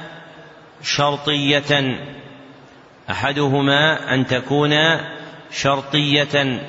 شرطية أحدهما أن تكون شرطية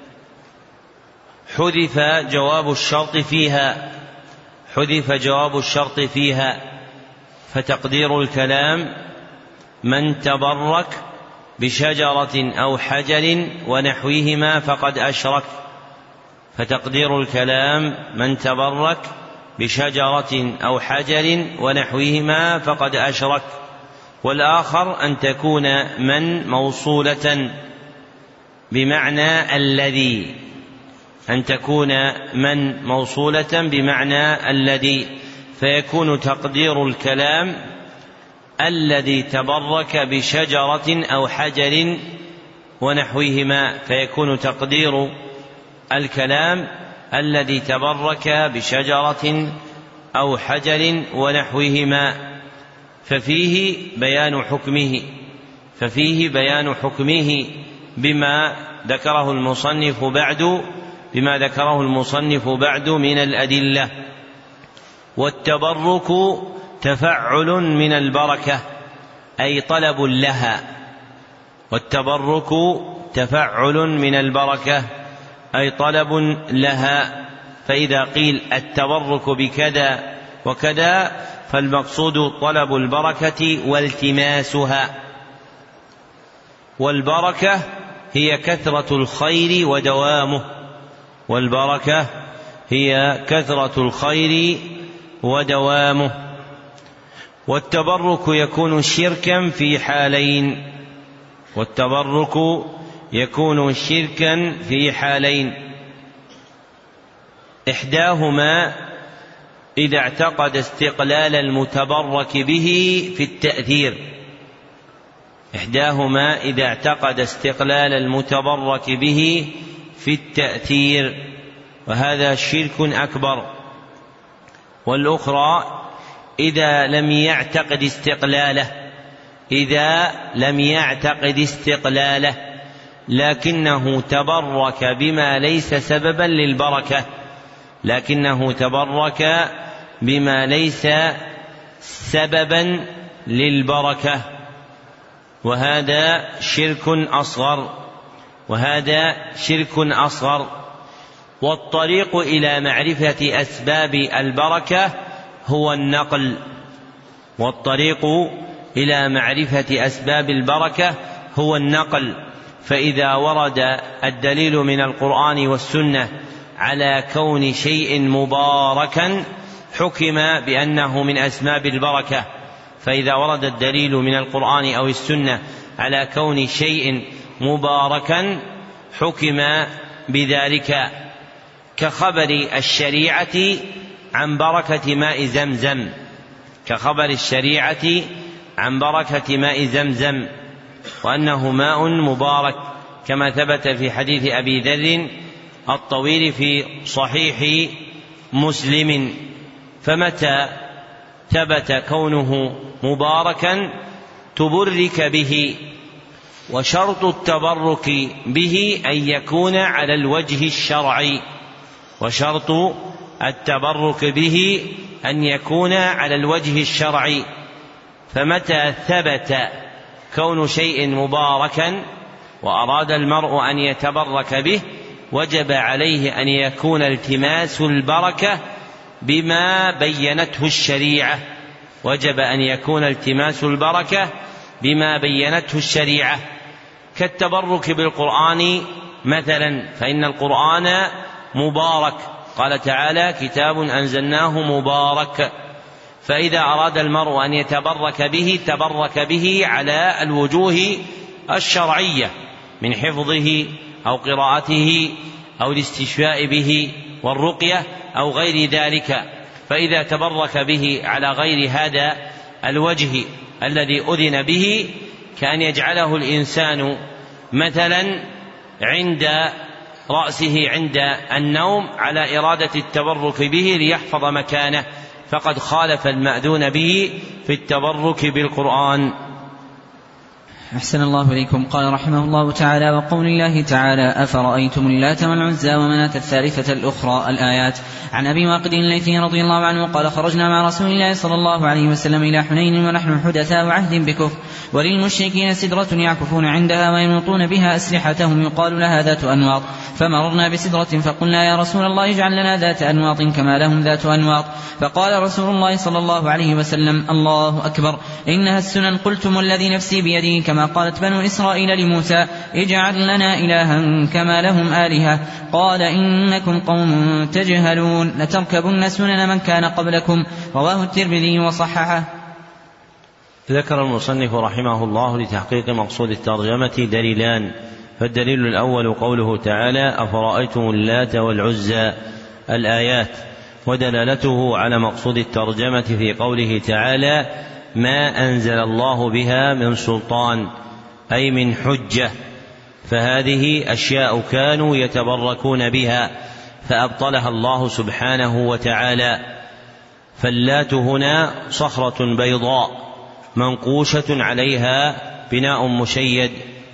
حذف جواب الشرط فيها حذف جواب الشرط فيها فتقدير الكلام من تبرك بشجرة أو حجر ونحوهما فقد أشرك فتقدير الكلام من تبرك بشجرة أو حجر ونحوهما فقد أشرك. والآخر أن تكون من موصولة بمعنى الذي أن تكون من موصولة بمعنى الذي فيكون تقدير الكلام الذي تبرك بشجرة أو حجر ونحوهما فيكون تقدير الكلام الذي تبرك بشجرة أو حجر ونحوهما ففيه بيان حكمه ففيه بيان حكمه بما ذكره المصنف بعد بما ذكره المصنف بعد من الأدلة. والتبرك تفعل من البركة أي طلب لها والتبرك تفعل من البركة أي طلب لها. فإذا قيل التبرك بكذا وكذا فالمقصود طلب البركة والتماسها. والبركة هي كثرة الخير ودوامه والبركة هي كثرة الخير ودوامه. والتبرك يكون شركا في حالين والتبرك يكون شركا في حالين إحداهما إذا اعتقد استقلال المتبرك به في التأثير إحداهما إذا اعتقد استقلال المتبرك به في التأثير وهذا شرك أكبر. والأخرى إذا لم يعتقد استقلاله إذا لم يعتقد استقلاله لكنه تبرك بما ليس سببا للبركة لكنه تبرك بما ليس سببا للبركة وهذا شرك أصغر وهذا شرك أصغر. والطريق إلى معرفة أسباب البركة هو النقل والطريق إلى معرفة أسباب البركة هو النقل. فإذا ورد الدليل من القرآن والسنة على كون شيء مباركا حكم بأنه من أسباب البركة. فإذا ورد الدليل من القرآن أو السنة على كون شيء مباركا حكم بذلك، كخبر الشريعة عن بركة ماء زمزم كخبر الشريعة عن بركة ماء زمزم وأنه ماء مبارك، كما ثبت في حديث أبي ذر الطويل في صحيح مسلم. فمتى ثبت كونه مباركا تبرك به، وشرط التبرك به أن يكون على الوجه الشرعي وشرط التبرك به أن يكون على الوجه الشرعي. فمتى ثبت كون شيء مباركا وأراد المرء أن يتبرك به وجب عليه أن يكون التماس البركة بما بينته الشريعة وجب أن يكون التماس البركة بما بينته الشريعة كالتبرك بالقرآن مثلا، فإن القرآن مبارك، قال تعالى كتاب أنزلناه مبارك. فإذا أراد المرء أن يتبرك به تبرك به على الوجوه الشرعية من حفظه أو قراءته أو الاستشفاء به والرقية أو غير ذلك. فإذا تبرك به على غير هذا الوجه الذي أذن به، كأن يجعله الإنسان مثلا عند رأسه عند النوم على إرادة التبرك به ليحفظ مكانه، فقد خالف المأذون به في التبرك بالقرآن. أحسن الله إليكم. قال رحمه الله تعالى: وقول الله تعالى: أفرأيتم اللات والعزى ومناة الثالثة الأخرى، الآيات. عن أبي واقد الليثي رضي الله عنه قال: خرجنا مع رسول الله صلى الله عليه وسلم إلى حنين ونحن حدثاء عهد بكفر، وللمشركين سدرة يعكفون عندها وينوطون بها أسلحتهم يقال لها ذات أنواط، فمررنا بسدرة فقلنا: يا رسول الله اجعل لنا ذات أنواط كما لهم ذات أنواط. فقال رسول الله صلى الله عليه وسلم: الله أكبر، إنها السنن. قلتم والذي نفسي بيده كما قالت بنو إسرائيل لموسى: اجعل لنا إلها كما لهم آلهة. قال: إنكم قوم تجهلون، لتركبن سنن من كان قبلكم. رواه الترمذي وصححه. ذكر المصنف رحمه الله لتحقيق مقصود الترجمة دليلان. فالدليل الأول قوله تعالى: أفرأيتم اللات والعزى، الآيات، ودلالته على مقصود الترجمة في قوله تعالى: ما أنزل الله بها من سلطان، أي من حجة. فهذه أشياء كانوا يتبركون بها فأبطلها الله سبحانه وتعالى. فاللات هنا صخرة بيضاء منقوشة عليها بناء مشيد،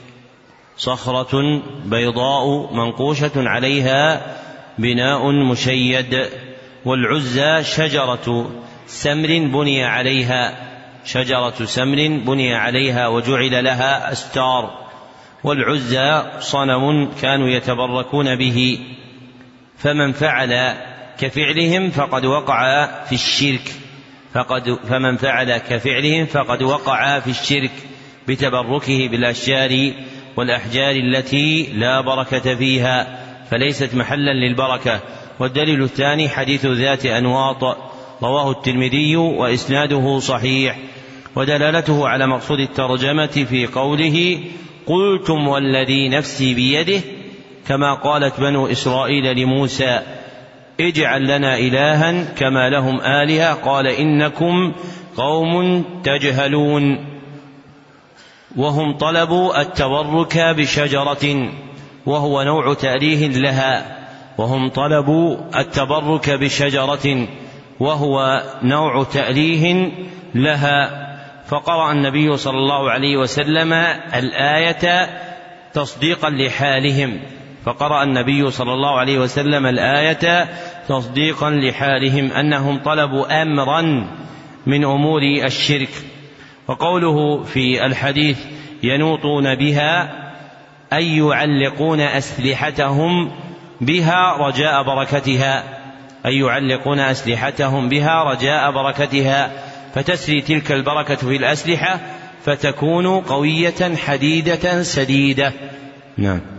صخرة بيضاء منقوشة عليها بناء مشيد. والعزى شجرة سمر بني عليها شجرة سمر بني عليها وجعل لها أستار. والعزى صنم كانوا يتبركون به، فمن فعل كفعلهم فقد وقع في الشرك فقد فمن فعل كفعلهم فقد وقع في الشرك بتبركه بالأشجار والأحجار التي لا بركة فيها، فليست محلا للبركة. والدليل الثاني حديث ذات أنواط، رواه الترمذي وإسناده صحيح. ودلالته على مقصود الترجمة في قوله: قلتم والذي نفسي بيده كما قالت بنو إسرائيل لموسى: اجعل لنا إلها كما لهم آلهة. قال: إنكم قوم تجهلون. وهم طلبوا التبرك بشجرة وهو نوع تأليه لها وهم طلبوا التبرك بشجرة وهو نوع تأليه لها. فقرأ النبي صلى الله عليه وسلم الآية تصديقا لحالهم فقرأ النبي صلى الله عليه وسلم الآية تصديقا لحالهم أنهم طلبوا أمرا من أمور الشرك. وقوله في الحديث: ينوطون بها، أي يعلقون أسلحتهم بها رجاء بركتها أي يعلقون أسلحتهم بها رجاء بركتها فتسري تلك البركة في الأسلحة فتكون قوية حديدة سديدة. نعم.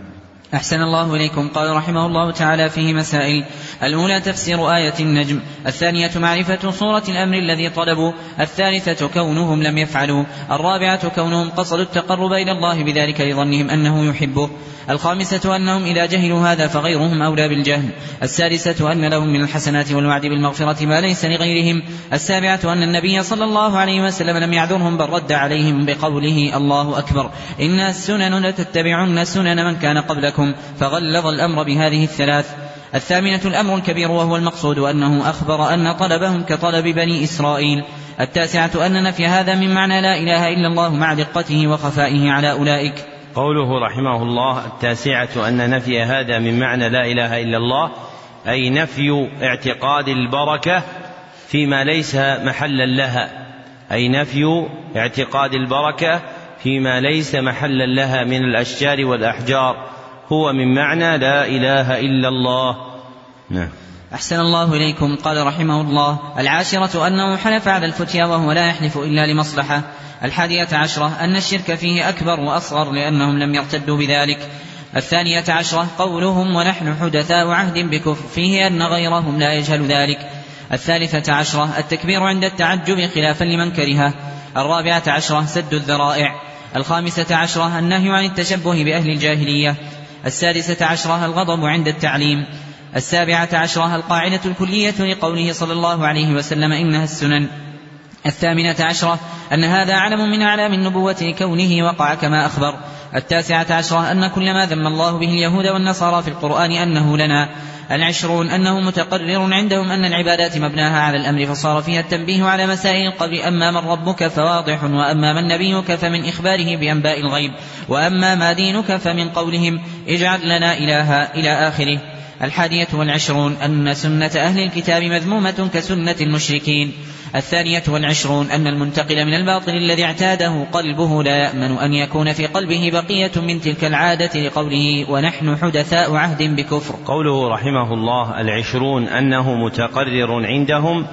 أحسن الله إليكم. قال رحمه الله تعالى فيه مسائل: الأولى تفسير آية النجم، الثانية معرفة صورة الأمر الذي طلبوا، الثالثة كونهم لم يفعلوا، الرابعة كونهم قصدوا التقرب إلى الله بذلك لظنهم أنه يحبه، الخامسة أنهم إذا جهلوا هذا فغيرهم أولى بالجهل، السادسة أن لهم من الحسنات والوعد بالمغفرة ما ليس لغيرهم، السابعة أن النبي صلى الله عليه وسلم لم يعذرهم بل رد عليهم بقوله: الله أكبر، إن السنن لتتبعن سنن من كان قبلكم، فغلظ الأمر بهذه الثلاث. الثامنة الأمر الكبير وهو المقصود، أنه أخبر أن طلبهم كطلب بني إسرائيل. التاسعة أن نفي هذا من معنى لا إله إلا الله مع دقته وخفائه على أولئك. قوله رحمه الله: التاسعة أن نفي هذا من معنى لا إله إلا الله، أي نفي اعتقاد البركة فيما ليس محلا لها، أي نفي اعتقاد البركة فيما ليس محلا لها من الأشجار والأحجار، هو من معنى لا إله إلا الله. نعم. أحسن الله إليكم. قال رحمه الله: العاشرة أنه حلف على الفتيا وهو لا يحلف إلا لمصلحة. الحادية عشرة أن الشرك فيه أكبر وأصغر لأنهم لم يرتدوا بذلك. الثانية عشرة قولهم ونحن حدثاء عهد بكفر، فيه أن غيرهم لا يجهل ذلك. الثالثة عشرة التكبير عند التعجب خلافا لمن كرهه. الرابعة عشرة سد الذرائع. الخامسة عشرة النهي عن التشبه بأهل الجاهلية. السادسة عشرة الغضب عند التعليم. السابعة عشرة القاعدة الكلية لقوله صلى الله عليه وسلم: إنها السنن. الثامنة عشرة أن هذا علم من أعلام النبوة لكونه وقع كما أخبر. التاسعة عشرة أن كل ما ذم الله به اليهود والنصارى في القرآن أنه لنا. العشرون أنه متقرر عندهم أن العبادات مبناها على الأمر، فصار فيها التنبيه على مسائل القبر: أما من ربك فواضح، وأما من نبيك فمن إخباره بأنباء الغيب، وأما ما دينك فمن قولهم اجعل لنا إلها إلى آخره. الحادية والعشرون أن سنة أهل الكتاب مذمومة كسنة المشركين. الثانية والعشرون أن المنتقل من الباطل الذي اعتاده قلبه لا يأمن أن يكون في قلبه بقية من تلك العادة لقوله ونحن حدثاء عهد بكفر. قوله رحمه الله: العشرون أنه متقرر عندهم،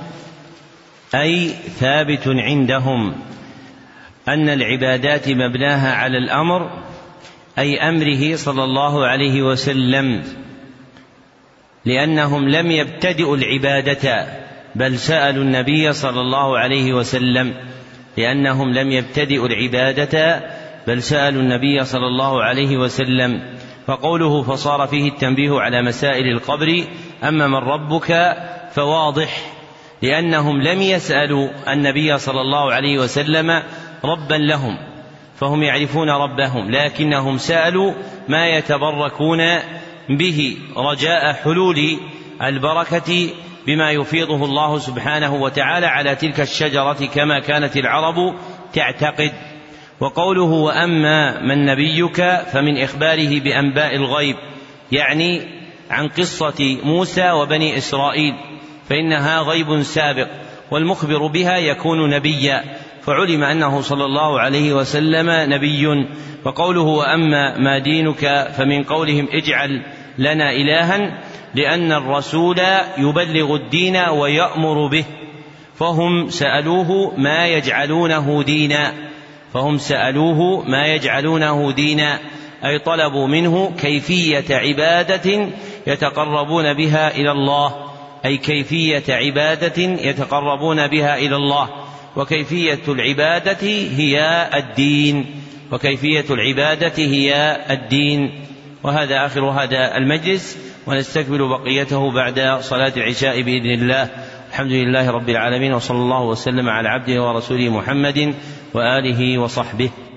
أي ثابت عندهم، أن العبادات مبناها على الأمر، أي أمره صلى الله عليه وسلم، لأنهم لم يبتدئوا العبادة بل سألوا النبي صلى الله عليه وسلم لأنهم لم يبتدئوا العبادة بل سألوا النبي صلى الله عليه وسلم. فقوله فصار فيه التنبيه على مسائل القبر: أما من ربك فواضح، لأنهم لم يسألوا النبي صلى الله عليه وسلم ربا لهم، فهم يعرفون ربهم، لكنهم سألوا ما يتبركون به رجاء حلول البركة بما يفيضه الله سبحانه وتعالى على تلك الشجرة كما كانت العرب تعتقد. وقوله وأما من نبيك فمن إخباره بأنباء الغيب، يعني عن قصة موسى وبني إسرائيل، فإنها غيب سابق، والمخبر بها يكون نبيا، فعلم أنه صلى الله عليه وسلم نبي. وقوله وأما ما دينك فمن قولهم اجعل لنا إلها، لأن الرسول يبلغ الدين ويأمر به، فهم سألوه ما يجعلونه دينا فهم سألوه ما يجعلونه دينا أي طلبوا منه كيفية عبادة يتقربون بها إلى الله، أي كيفية عبادة يتقربون بها إلى الله، وكيفية العبادة هي الدين وكيفية العبادة هي الدين. وهذا آخر هذا المجلس، ونستكمل بقيته بعد صلاة العشاء بإذن الله. الحمد لله رب العالمين، وصلى الله وسلم على عبده ورسوله محمد وآله وصحبه.